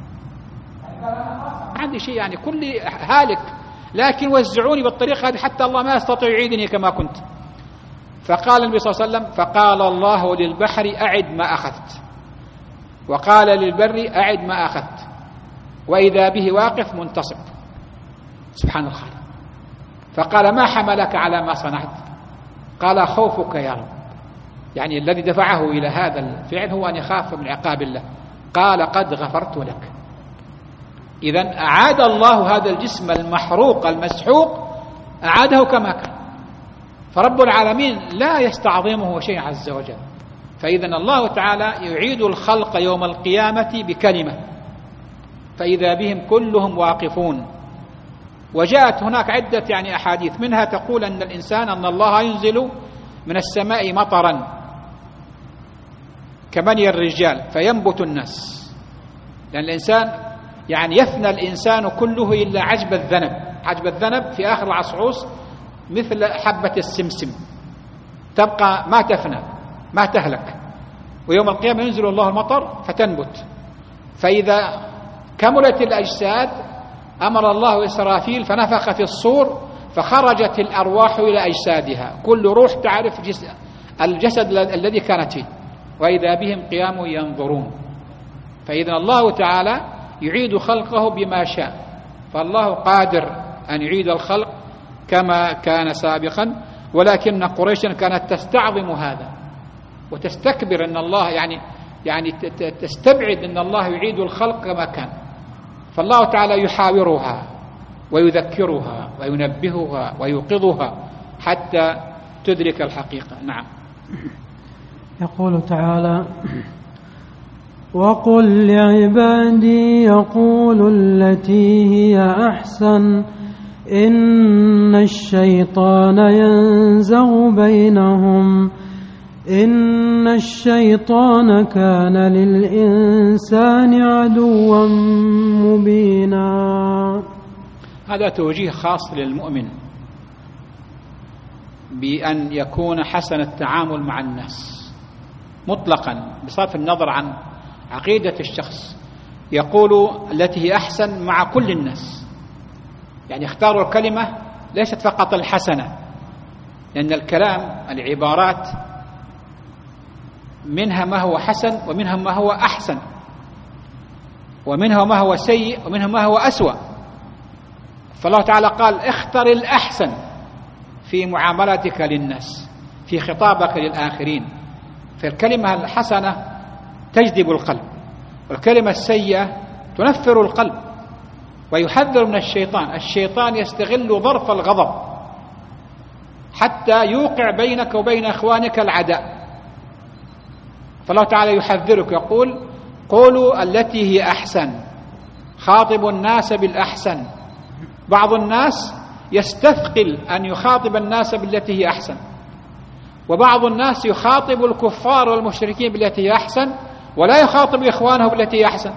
ما عندي شيء يعني كل هالك، لكن وزعوني بالطريقة هذه حتى الله ما يستطيع يعيدني كما كنت. فقال النبي صلى الله عليه وسلم فقال الله للبحر أعد ما أخذت، وقال للبر أعد ما أخذت، وإذا به واقف منتصب. سبحان الخالق. فقال ما حملك على ما صنعت؟ قال خوفك يا رب، يعني الذي دفعه إلى هذا الفعل هو أن يخاف من عقاب الله. قال قد غفرت لك. إذن أعاد الله هذا الجسم المحروق المسحوق أعاده كما كان. فرب العالمين لا يستعظمه شيء عز وجل. فإذن الله تعالى يعيد الخلق يوم القيامة بكلمة فإذا بهم كلهم واقفون. وجاءت هناك عدة يعني أحاديث منها تقول أن الإنسان أن الله ينزل من السماء مطرا كمني الرجال فينبت الناس، لأن الإنسان يعني يفنى الإنسان كله إلا عجب الذنب. عجب الذنب في آخر العصعوص مثل حبة السمسم تبقى ما تفنى ما تهلك، ويوم القيامة ينزل الله المطر فتنبت. فإذا كملت الأجساد أمر الله إسرافيل فنفخ في الصور فخرجت الأرواح إلى أجسادها، كل روح تعرف الجسد الذي كانت فيه، وإذا بهم قيام ينظرون. فإذا الله تعالى يعيد خلقه بما شاء، فالله قادر أن يعيد الخلق كما كان سابقا، ولكن قريشا كانت تستعظم هذا وتستكبر أن الله يعني تستبعد أن الله يعيد الخلق كما كان. فالله تعالى يحاورها ويذكرها وينبهها ويوقظها حتى تدرك الحقيقة. نعم. يقول تعالى وقل لعبادي يقولوا التي هي أحسن إن الشيطان ينزغ بينهم إن الشيطان كان للإنسان عدوا مبينا. هذا توجيه خاص للمؤمن بأن يكون حسن التعامل مع الناس مطلقا بصرف النظر عن عقيدة الشخص. يقول التي هي أحسن مع كل الناس، يعني اختاروا الكلمة ليست فقط الحسنة، لأن الكلام العبارات منها ما هو حسن ومنها ما هو أحسن ومنها ما هو سيء ومنها ما هو أسوأ. فالله تعالى قال اختر الأحسن في معاملتك للناس، في خطابك للآخرين. فالكلمة الحسنة تجذب القلب، والكلمة السيئة تنفر القلب ويحذر من الشيطان. الشيطان يستغل ظرف الغضب حتى يوقع بينك وبين إخوانك العداء. فالله تعالى يحذرك يقول قولوا التي هي أحسن، خاطبوا الناس بالأحسن. بعض الناس يستثقل أن يخاطب الناس بالتي هي أحسن، وبعض الناس يخاطب الكفار والمشركين بالتي هي أحسن ولا يخاطب إخوانه بالتي هي أحسن.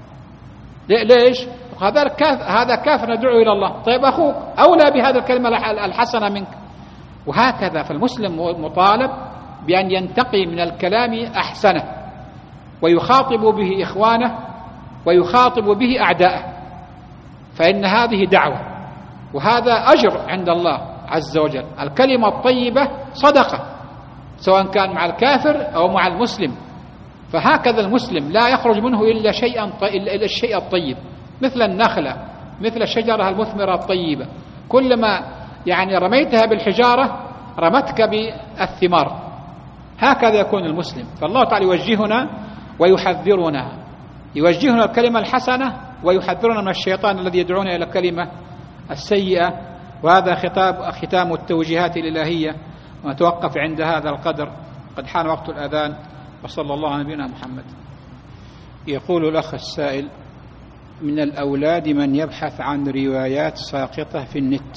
ليش؟ هذا كافر ندعو إلى الله. طيب أخوك أولى بهذا الكلمة الحسنة منك. وهكذا فالمسلم مطالب بأن ينتقي من الكلام أحسنه ويخاطب به إخوانه ويخاطب به أعداءه، فإن هذه دعوة وهذا أجر عند الله عز وجل. الكلمة الطيبة صدقة سواء كان مع الكافر أو مع المسلم. فهكذا المسلم لا يخرج منه إلا الشيء الطيب، مثل النخلة، مثل الشجرة المثمرة الطيبة، كلما يعني رميتها بالحجارة رمتك بالثمار. هكذا يكون المسلم. فالله تعالى يوجهنا ويحذرنا، يوجهنا الكلمة الحسنة ويحذرنا من الشيطان الذي يدعونا إلى الكلمة السيئة. وهذا ختام التوجيهات الإلهية. ونتوقف عند هذا القدر، قد حان وقت الأذان. وصلى الله على نبينا محمد. يقول الأخ السائل: من الأولاد من يبحث عن روايات ساقطة في النت،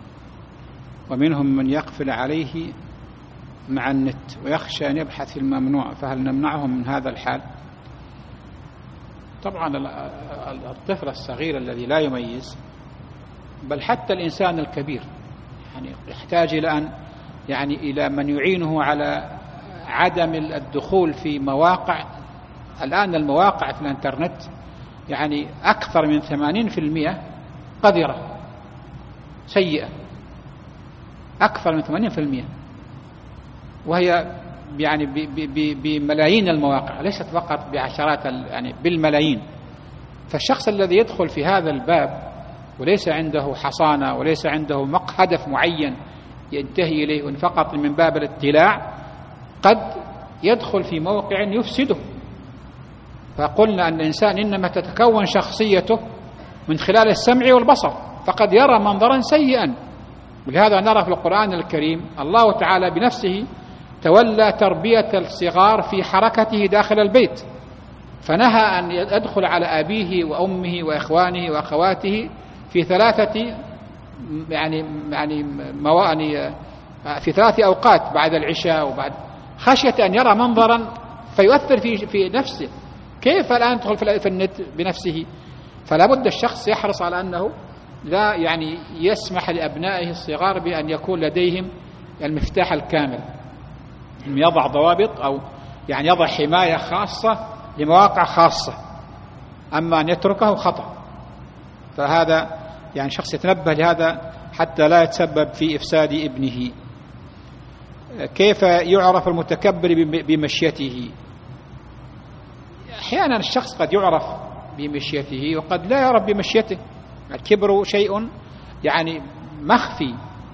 ومنهم من يقفل عليه مع النت ويخشى أن يبحث في الممنوع، فهل نمنعهم من هذا الحال؟ طبعا الطفل الصغير الذي لا يميز، بل حتى الإنسان الكبير يعني يحتاج إلى من يعينه على عدم الدخول في مواقع. الآن المواقع في الانترنت يعني أكثر من 80% قذرة سيئة، أكثر من 80%، وهي يعني بملايين المواقع، ليست فقط بعشرات، يعني بالملايين. فالشخص الذي يدخل في هذا الباب وليس عنده حصانة وليس عنده هدف معين ينتهي إليه وإن فقط من باب الاطلاع، قد يدخل في موقع يفسده. فقلنا أن الإنسان إنما تتكون شخصيته من خلال السمع والبصر، فقد يرى منظرا سيئا. ولهذا نرى في القرآن الكريم الله تعالى بنفسه تولى تربية الصغار في حركته داخل البيت، فنهى أن يدخل على أبيه وأمه وإخوانه وأخواته في في 3 أوقات بعد العشاء وبعد، خشية أن يرى منظرا فيؤثر في نفسه. كيف الآن يدخل في النت بنفسه؟ فلا بد الشخص يحرص على أنه لا يسمح لأبنائه الصغار بأن يكون لديهم المفتاح الكامل، يضع ضوابط أو يضع حماية خاصة لمواقع خاصة، أما أن يتركه خطأ. فهذا شخص يتنبه لهذا حتى لا يتسبب في إفساد ابنه. كيف يعرف المتكبر بمشيته؟ أحيانا الشخص قد يعرف بمشيته وقد لا يعرف بمشيته. الكبر شيء مخفي،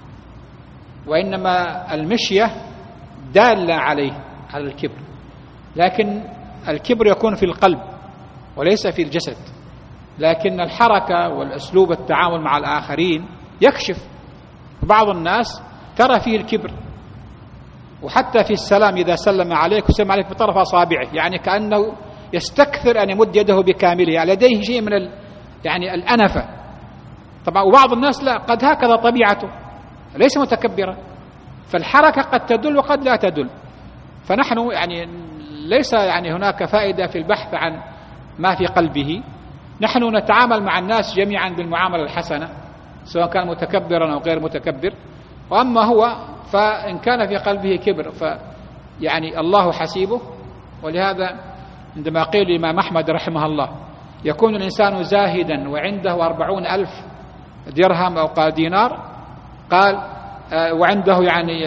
وإنما المشية دالة على الكبر، لكن الكبر يكون في القلب وليس في الجسد. لكن الحركة والأسلوب التعامل مع الآخرين يكشف. بعض الناس ترى فيه الكبر، وحتى في السلام إذا سلم عليك وسلم عليك بطرف أصابعه، كأنه يستكثر أن يمد يده بكاملها، لديه شيء من يعني الأنفة طبعا. وبعض الناس لا، قد هكذا طبيعته، ليس متكبرا، فالحركة قد تدل وقد لا تدل. فنحن يعني ليس يعني هناك فائدة في البحث عن ما في قلبه، نحن نتعامل مع الناس جميعا بالمعاملة الحسنة سواء كان متكبرا أو غير متكبر. وأما هو فإن كان في قلبه كبر يعني الله حسيبه. ولهذا عندما قيل الإمام أحمد رحمه الله يكون الإنسان زاهدا وعنده 40,000 درهم أو قال دينار، قال وعنده يعني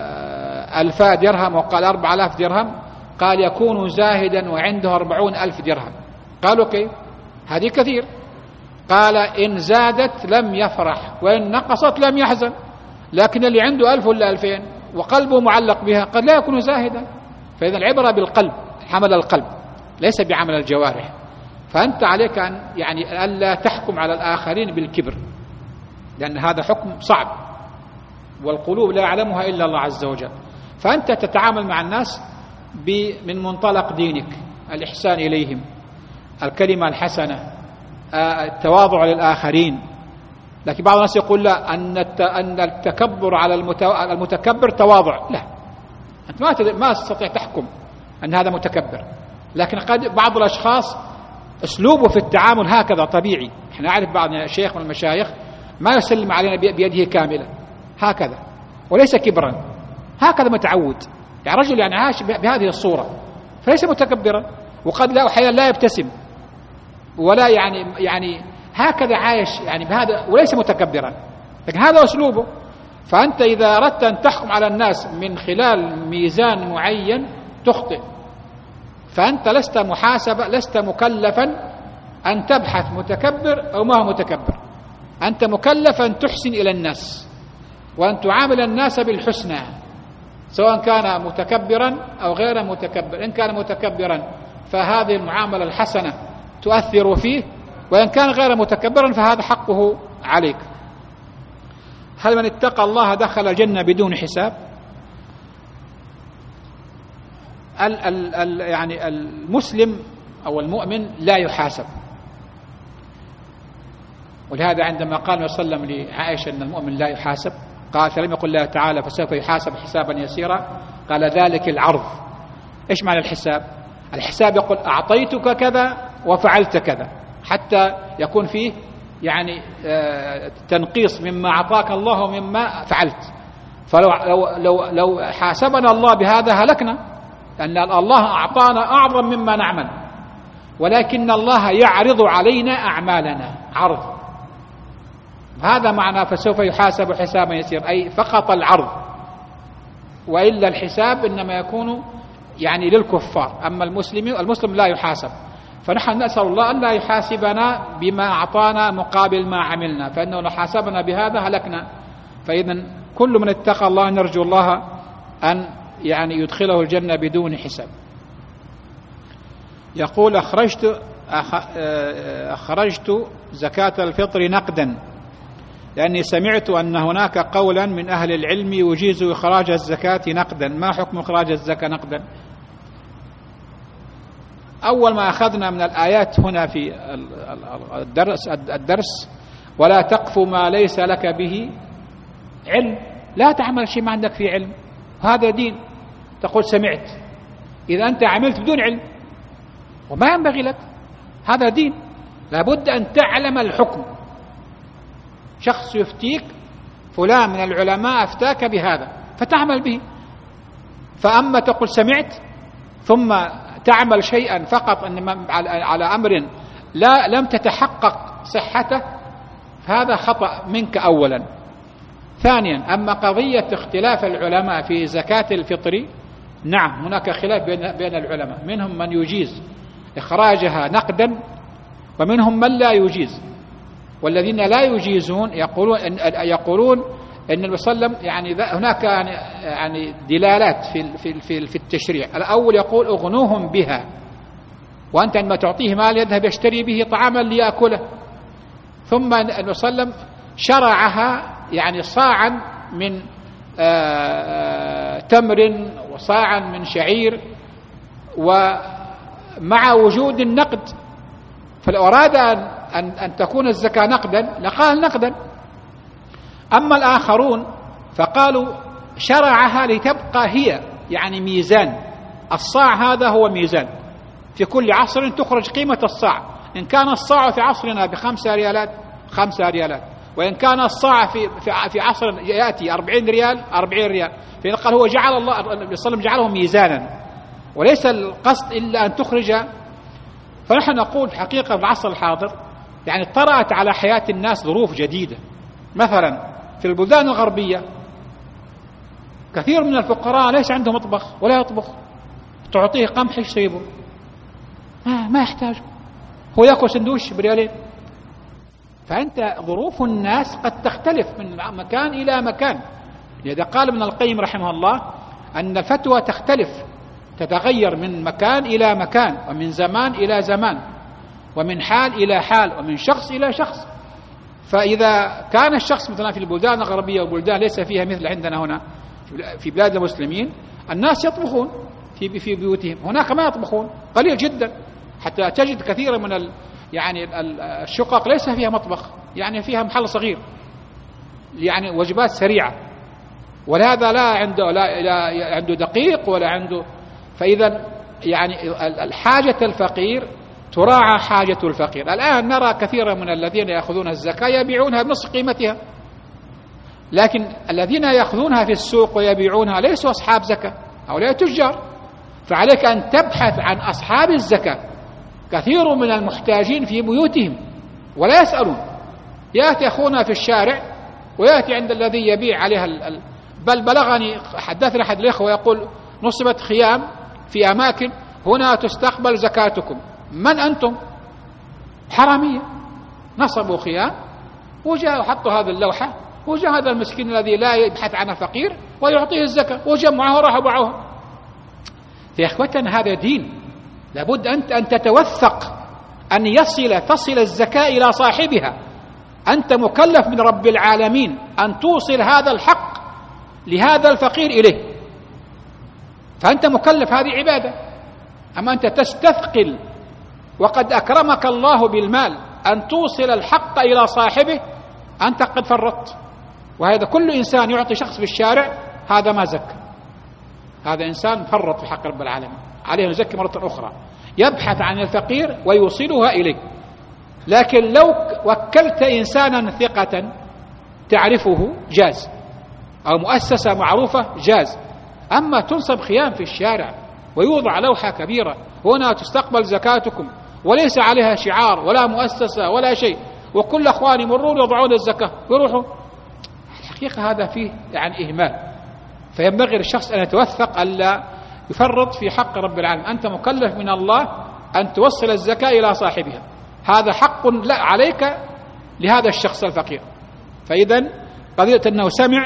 1000 درهم وقال 4000 درهم، قال يكون زاهدا وعنده 40,000 درهم. قالوا كيف؟ هذه كثير. قال إن زادت لم يفرح وإن نقصت لم يحزن، لكن اللي عنده 1000 ولا 2000 وقلبه معلق بها قد لا يكون زاهدا. فإذا العبرة بالقلب، عمل القلب ليس بعمل الجوارح. فأنت عليك أن يعني ألا تحكم على الآخرين بالكبر، لأن هذا حكم صعب والقلوب لا يعلمها إلا الله عز وجل. فأنت تتعامل مع الناس من منطلق دينك، الإحسان إليهم، الكلمة الحسنة، التواضع للآخرين. لكن بعض الناس يقول لا، أن التكبر على المتكبر تواضع. لا، أنت ما تستطيع تحكم أن هذا متكبر، لكن قد بعض الأشخاص أسلوبه في التعامل هكذا طبيعي. احنا نعرف بعض الشيخ من المشايخ ما يسلم علينا بيده كاملة هكذا، وليس كبرا، هكذا متعود، يعني رجل يعني عاش بهذه الصورة، فليس متكبرا. وقد لا أحيانا لا يبتسم ولا يعني هكذا عايش يعني بهذا وليس متكبرا، لكن هذا أسلوبه. فأنت إذا أردت أن تحكم على الناس من خلال ميزان معين تخطئ. فأنت لست مكلفا أن تبحث متكبر أو ما هو متكبر، أنت مكلف أن تحسن إلى الناس وأن تعامل الناس بالحسنى، سواء كان متكبرا أو غير متكبر. إن كان متكبرا فهذه المعاملة الحسنة تؤثر فيه، وإن كان غير متكبرا فهذا حقه عليك. هل من اتقى الله دخل الجنة بدون حساب؟ يعني المسلم أو المؤمن لا يحاسب. ولهذا عندما قال صلى الله عليه وسلم لعائشة أن المؤمن لا يحاسب، قال فلم يقل الله تعالى فسوف يحاسب حسابا يسيرا، قال ذلك العرض. إيش معنى الحساب؟ الحساب يقول أعطيتك كذا وفعلت كذا، حتى يكون فيه يعني تنقيص مما أعطاك الله ومما فعلت. فلو حاسبنا الله بهذا هلكنا، لأن الله أعطانا أعظم مما نعمل، ولكن الله يعرض علينا أعمالنا عرض. هذا معنى فسوف يحاسب حسابا يسير، أي فقط العرض، وإلا الحساب إنما يكون يعني للكفار. أما المسلم لا يحاسب. فنحن نسأل الله أن لا يحاسبنا بما أعطانا مقابل ما عملنا، فإنه لو حاسبنا بهذا هلكنا. فإذا كل من اتقى الله نرجو الله أن يعني يدخله الجنة بدون حساب. يقول أخرجت زكاة الفطر نقدا لأني سمعت أن هناك قولا من أهل العلم يجيز إخراج الزكاة نقدا، ما حكم إخراج الزكاة نقدا؟ أول ما أخذنا من الآيات هنا في الدرس ولا تقف ما ليس لك به علم، لا تعمل شيء ما عندك فيه علم، هذا دين. تقول سمعت، إذا أنت عملت بدون علم وما ينبغي لك، هذا دين، لابد أن تعلم الحكم. شخص يفتيك فلان من العلماء أفتاك بهذا فتعمل به. فأما تقول سمعت ثم تعمل شيئا فقط على أمر لم تتحقق صحته، هذا خطأ منك أولا. ثانيا، أما قضية اختلاف العلماء في زكاة الفطر، نعم هناك خلاف بين العلماء، منهم من يجيز إخراجها نقدا ومنهم من لا يجيز. والذين لا يجيزون يقولون أن النبي صلى الله عليه وسلم يعني هناك يعني دلالات في التشريع. الأول يقول اغنوهم بها، وأنت عندما تعطيه مال يذهب يشتري به طعاما ليأكله. ثم النبي صلى الله عليه وسلم شرعها يعني صاعا من تمر وصاعا من شعير مع وجود النقد. فلو أراد أن تكون الزكاة نقدا لقال نقدا. أما الآخرون فقالوا شرعها لتبقى هي يعني ميزان، الصاع هذا هو ميزان، في كل عصر تخرج قيمة الصاع. إن كان الصاع في عصرنا ب5 ريالات 5 ريالات، وإن كان الصاع في عصر يأتي 40 ريال 40 ريال. فقال هو جعل الله النبي صلى الله عليه وسلم جعله ميزانا، وليس القصد إلا أن تخرج. فنحن نقول في حقيقة في العصر الحاضر يعني طرأت على حياة الناس ظروف جديدة. مثلا في البلدان الغربية كثير من الفقراء ليس عنده مطبخ ولا يطبخ، تعطيه قمح يشربه ما يحتاج، هو يأكل سندوش بريالين. فأنت ظروف الناس قد تختلف من مكان إلى مكان. لذا قال ابن القيم رحمه الله أن الفتوى تختلف، تتغير من مكان إلى مكان، ومن زمان إلى زمان، ومن حال إلى حال، ومن شخص إلى شخص. فإذا كان الشخص مثلا في البلدان الغربية والبلدان ليس فيها مثل عندنا هنا في بلاد المسلمين، الناس يطبخون في بيوتهم، هناك ما يطبخون قليل جدا، حتى تجد كثيرا من يعني الشقق ليس فيها مطبخ، يعني فيها محل صغير يعني وجبات سريعة، ولهذا لا عنده دقيق ولا عنده. فإذا يعني الحاجة الفقير تراعى حاجة الفقير. الآن نرى كثيرا من الذين يأخذون الزكاة يبيعونها بنصف قيمتها، لكن الذين يأخذونها في السوق ويبيعونها ليسوا أصحاب زكاة، هؤلاء تجار. فعليك أن تبحث عن أصحاب الزكاة. كثير من المحتاجين في بيوتهم ولا يسألون، يأتي أخونا في الشارع ويأتي عند الذي يبيع عليها بل بلغني حدثنا أحد الإخوة يقول نصبت خيام في أماكن هنا تستقبل زكاتكم. من أنتم؟ حرامية، نصبوا خيام وجاء وحطوا هذه اللوحة، وجاء هذا المسكين الذي لا يبحث عن فقير ويعطيه الزكاة وجمعوها وراحوا باعوها. في إخوتنا هذا دين، لابد أن تتوثق أن تصل الزكاة إلى صاحبها. أنت مكلف من رب العالمين أن توصل هذا الحق لهذا الفقير إليه، فأنت مكلف، هذه عبادة. أما أنت تستثقل وقد أكرمك الله بالمال أن توصل الحق إلى صاحبه، أنت قد فرطت. وهذا كل إنسان يعطي شخص في الشارع هذا ما زكى، هذا إنسان فرط في حق رب العالمين، عليه يزكي مرة أخرى، يبحث عن الفقير ويوصلها إليه. لكن لو وكلت إنسانا ثقة تعرفه جاز، أو مؤسسة معروفة جاز. أما تنصب خيام في الشارع ويوضع لوحة كبيرة هنا تستقبل زكاتكم وليس عليها شعار ولا مؤسسة ولا شيء، وكل أخوان يمرون يضعون الزكاة ويروحوا، الحقيقة هذا فيه يعني إهمال. فينبغي للشخص أن يتوثق ألا يفرط في حق رب العالمين. أنت مكلف من الله أن توصل الزكاة إلى صاحبها، هذا حق لا عليك لهذا الشخص الفقير. فإذا قضية أنه سمع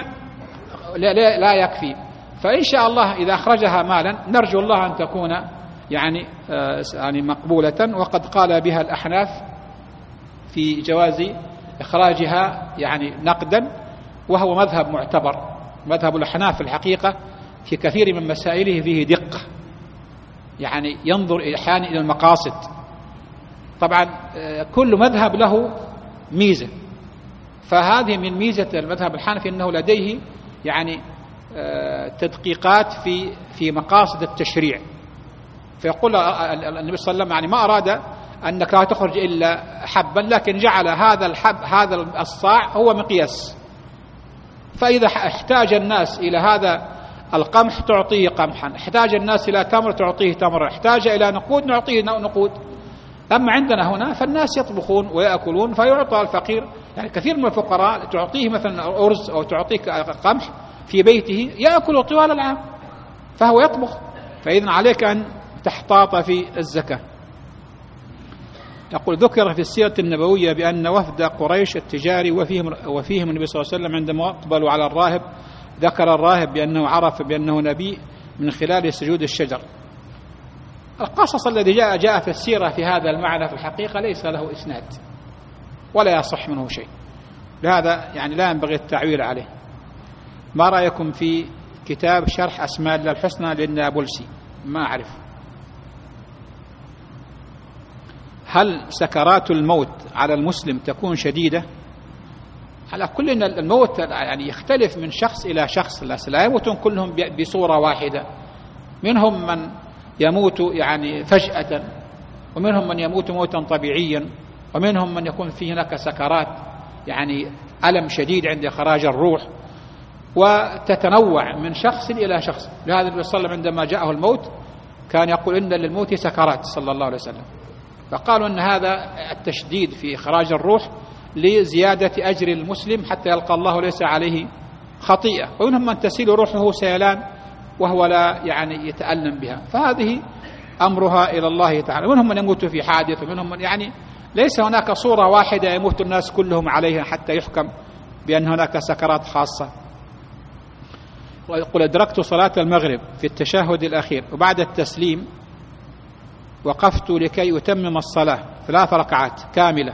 لا يكفي. فإن شاء الله إذا أخرجها مالا نرجو الله أن تكون يعني مقبولة. وقد قال بها الأحناف في جواز إخراجها يعني نقدا، وهو مذهب معتبر. مذهب الأحناف الحقيقة في كثير من مسائله فيه دقة، يعني ينظر أحيانا إلى المقاصد. طبعا كل مذهب له ميزة، فهذه من ميزة المذهب الحنفي أنه لديه يعني تدقيقات في مقاصد التشريع. فيقول النبي صلى الله عليه وسلم يعني ما أراد أنك لا تخرج إلا حبا، لكن جعل هذا الحب هذا الصاع هو مقياس. فإذا احتاج الناس إلى هذا القمح تعطيه قمحا، احتاج الناس إلى تمر تعطيه تمر، احتاج إلى نقود نعطيه نقود. أما عندنا هنا فالناس يطبخون ويأكلون فيعطى الفقير. يعني كثير من الفقراء تعطيه مثلا أرز أو تعطيه قمح في بيته يأكل طوال العام فهو يطبخ. فإذن عليك أن تحتاط في الزكاة. يقول ذكر في السيرة النبوية بأن وفد قريش التجاري وفيهم النبي صلى الله عليه وسلم عندما أقبلوا على الراهب ذكر الراهب بأنه عرف بأنه نبي من خلال سجود الشجر. القصص الذي جاء في السيرة في هذا المعنى في الحقيقة ليس له إسناد ولا يصح منه شيء، لهذا يعني لا ينبغي التعويل عليه. ما رأيكم في كتاب شرح أسماء الله الحسنى للنابلسي؟ ما أعرف. هل سكرات الموت على المسلم تكون شديدة؟ على كل إن الموت يعني يختلف من شخص إلى شخص، لا يموتون كلهم بصورة واحدة. منهم من يموت يعني فجأة، ومنهم من يموت موتا طبيعيا، ومنهم من يكون فيه هناك سكرات يعني ألم شديد عند إخراج الروح، وتتنوع من شخص إلى شخص. لهذا النبي صلى الله عليه وسلم عندما جاءه الموت كان يقول إن للموت سكرات صلى الله عليه وسلم، فقالوا أن هذا التشديد في إخراج الروح لزيادة أجر المسلم حتى يلقى الله ليس عليه خطيئة. ومنهم من تسيل روحه سيلان وهو لا يعني يتألم بها، فهذه أمرها إلى الله تعالى. ومنهم من يموت في حادث، ومنهم من يعني ليس هناك صورة واحدة يموت الناس كلهم عليها حتى يحكم بأن هناك سكرات خاصة. ويقول أدركت صلاة المغرب في التشهد الأخير وبعد التسليم وقفت لكي أتمم الصلاة 3 ركعات كاملة،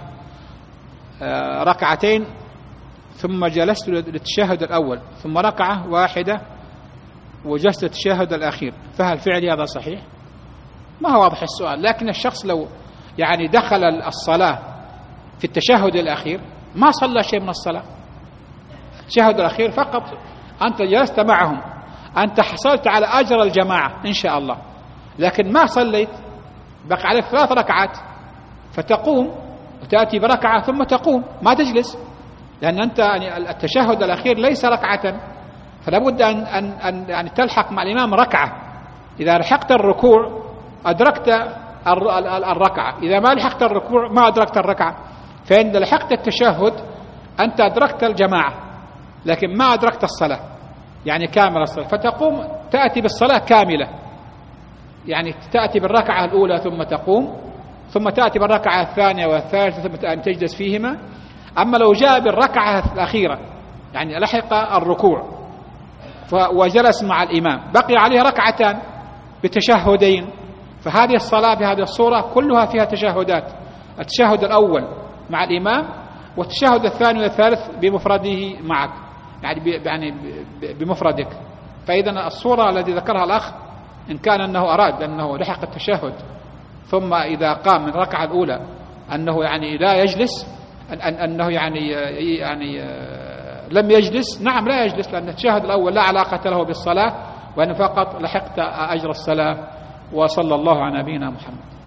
ركعتين ثم جلست للتشهد الأول، ثم ركعة واحدة وجلست التشهد الأخير، فهل فعلي هذا صحيح؟ ما هو واضح السؤال. لكن الشخص لو يعني دخل الصلاة في التشهد الأخير ما صلى شيء من الصلاة، التشهد الأخير فقط أنت جلست معهم، أنت حصلت على أجر الجماعة إن شاء الله، لكن ما صليت، بقى عليك 3 ركعات، فتقوم وتأتي بركعة ثم تقوم، ما تجلس، لأن أنت يعني التشهد الأخير ليس ركعة، فلا بد أن يعني تلحق مع الإمام ركعة. إذا لحقت الركوع أدركت الركعة، إذا ما لحقت الركوع ما أدركت الركعة. فإن لحقت التشهد أنت أدركت الجماعة لكن ما أدركت الصلاة يعني كامل الصلاة، فتقوم تأتي بالصلاة كاملة، يعني تأتي بالركعة الأولى ثم تقوم، ثم تأتي بالركعة الثانية والثالثة ثم تجلس فيهما. أما لو جاء بالركعة الأخيرة يعني لحق الركوع وجلس مع الإمام بقي عليه ركعتان بتشهدين، فهذه الصلاة بهذه الصورة كلها فيها تشهدات، التشهد الأول مع الإمام والتشهد الثاني والثالث بمفرده معك يعني بمفردك. فإذا الصورة التي ذكرها الأخ إن كان أنه أراد أنه لحق التشهد ثم إذا قام من الركعة الأولى أنه يعني لا يجلس، أنه يعني لم يجلس، نعم لا يجلس، لأن التشهد الأول لا علاقة له بالصلاة، وأن فقط لحقت أجر الصلاة. وصلى الله على نبينا محمد.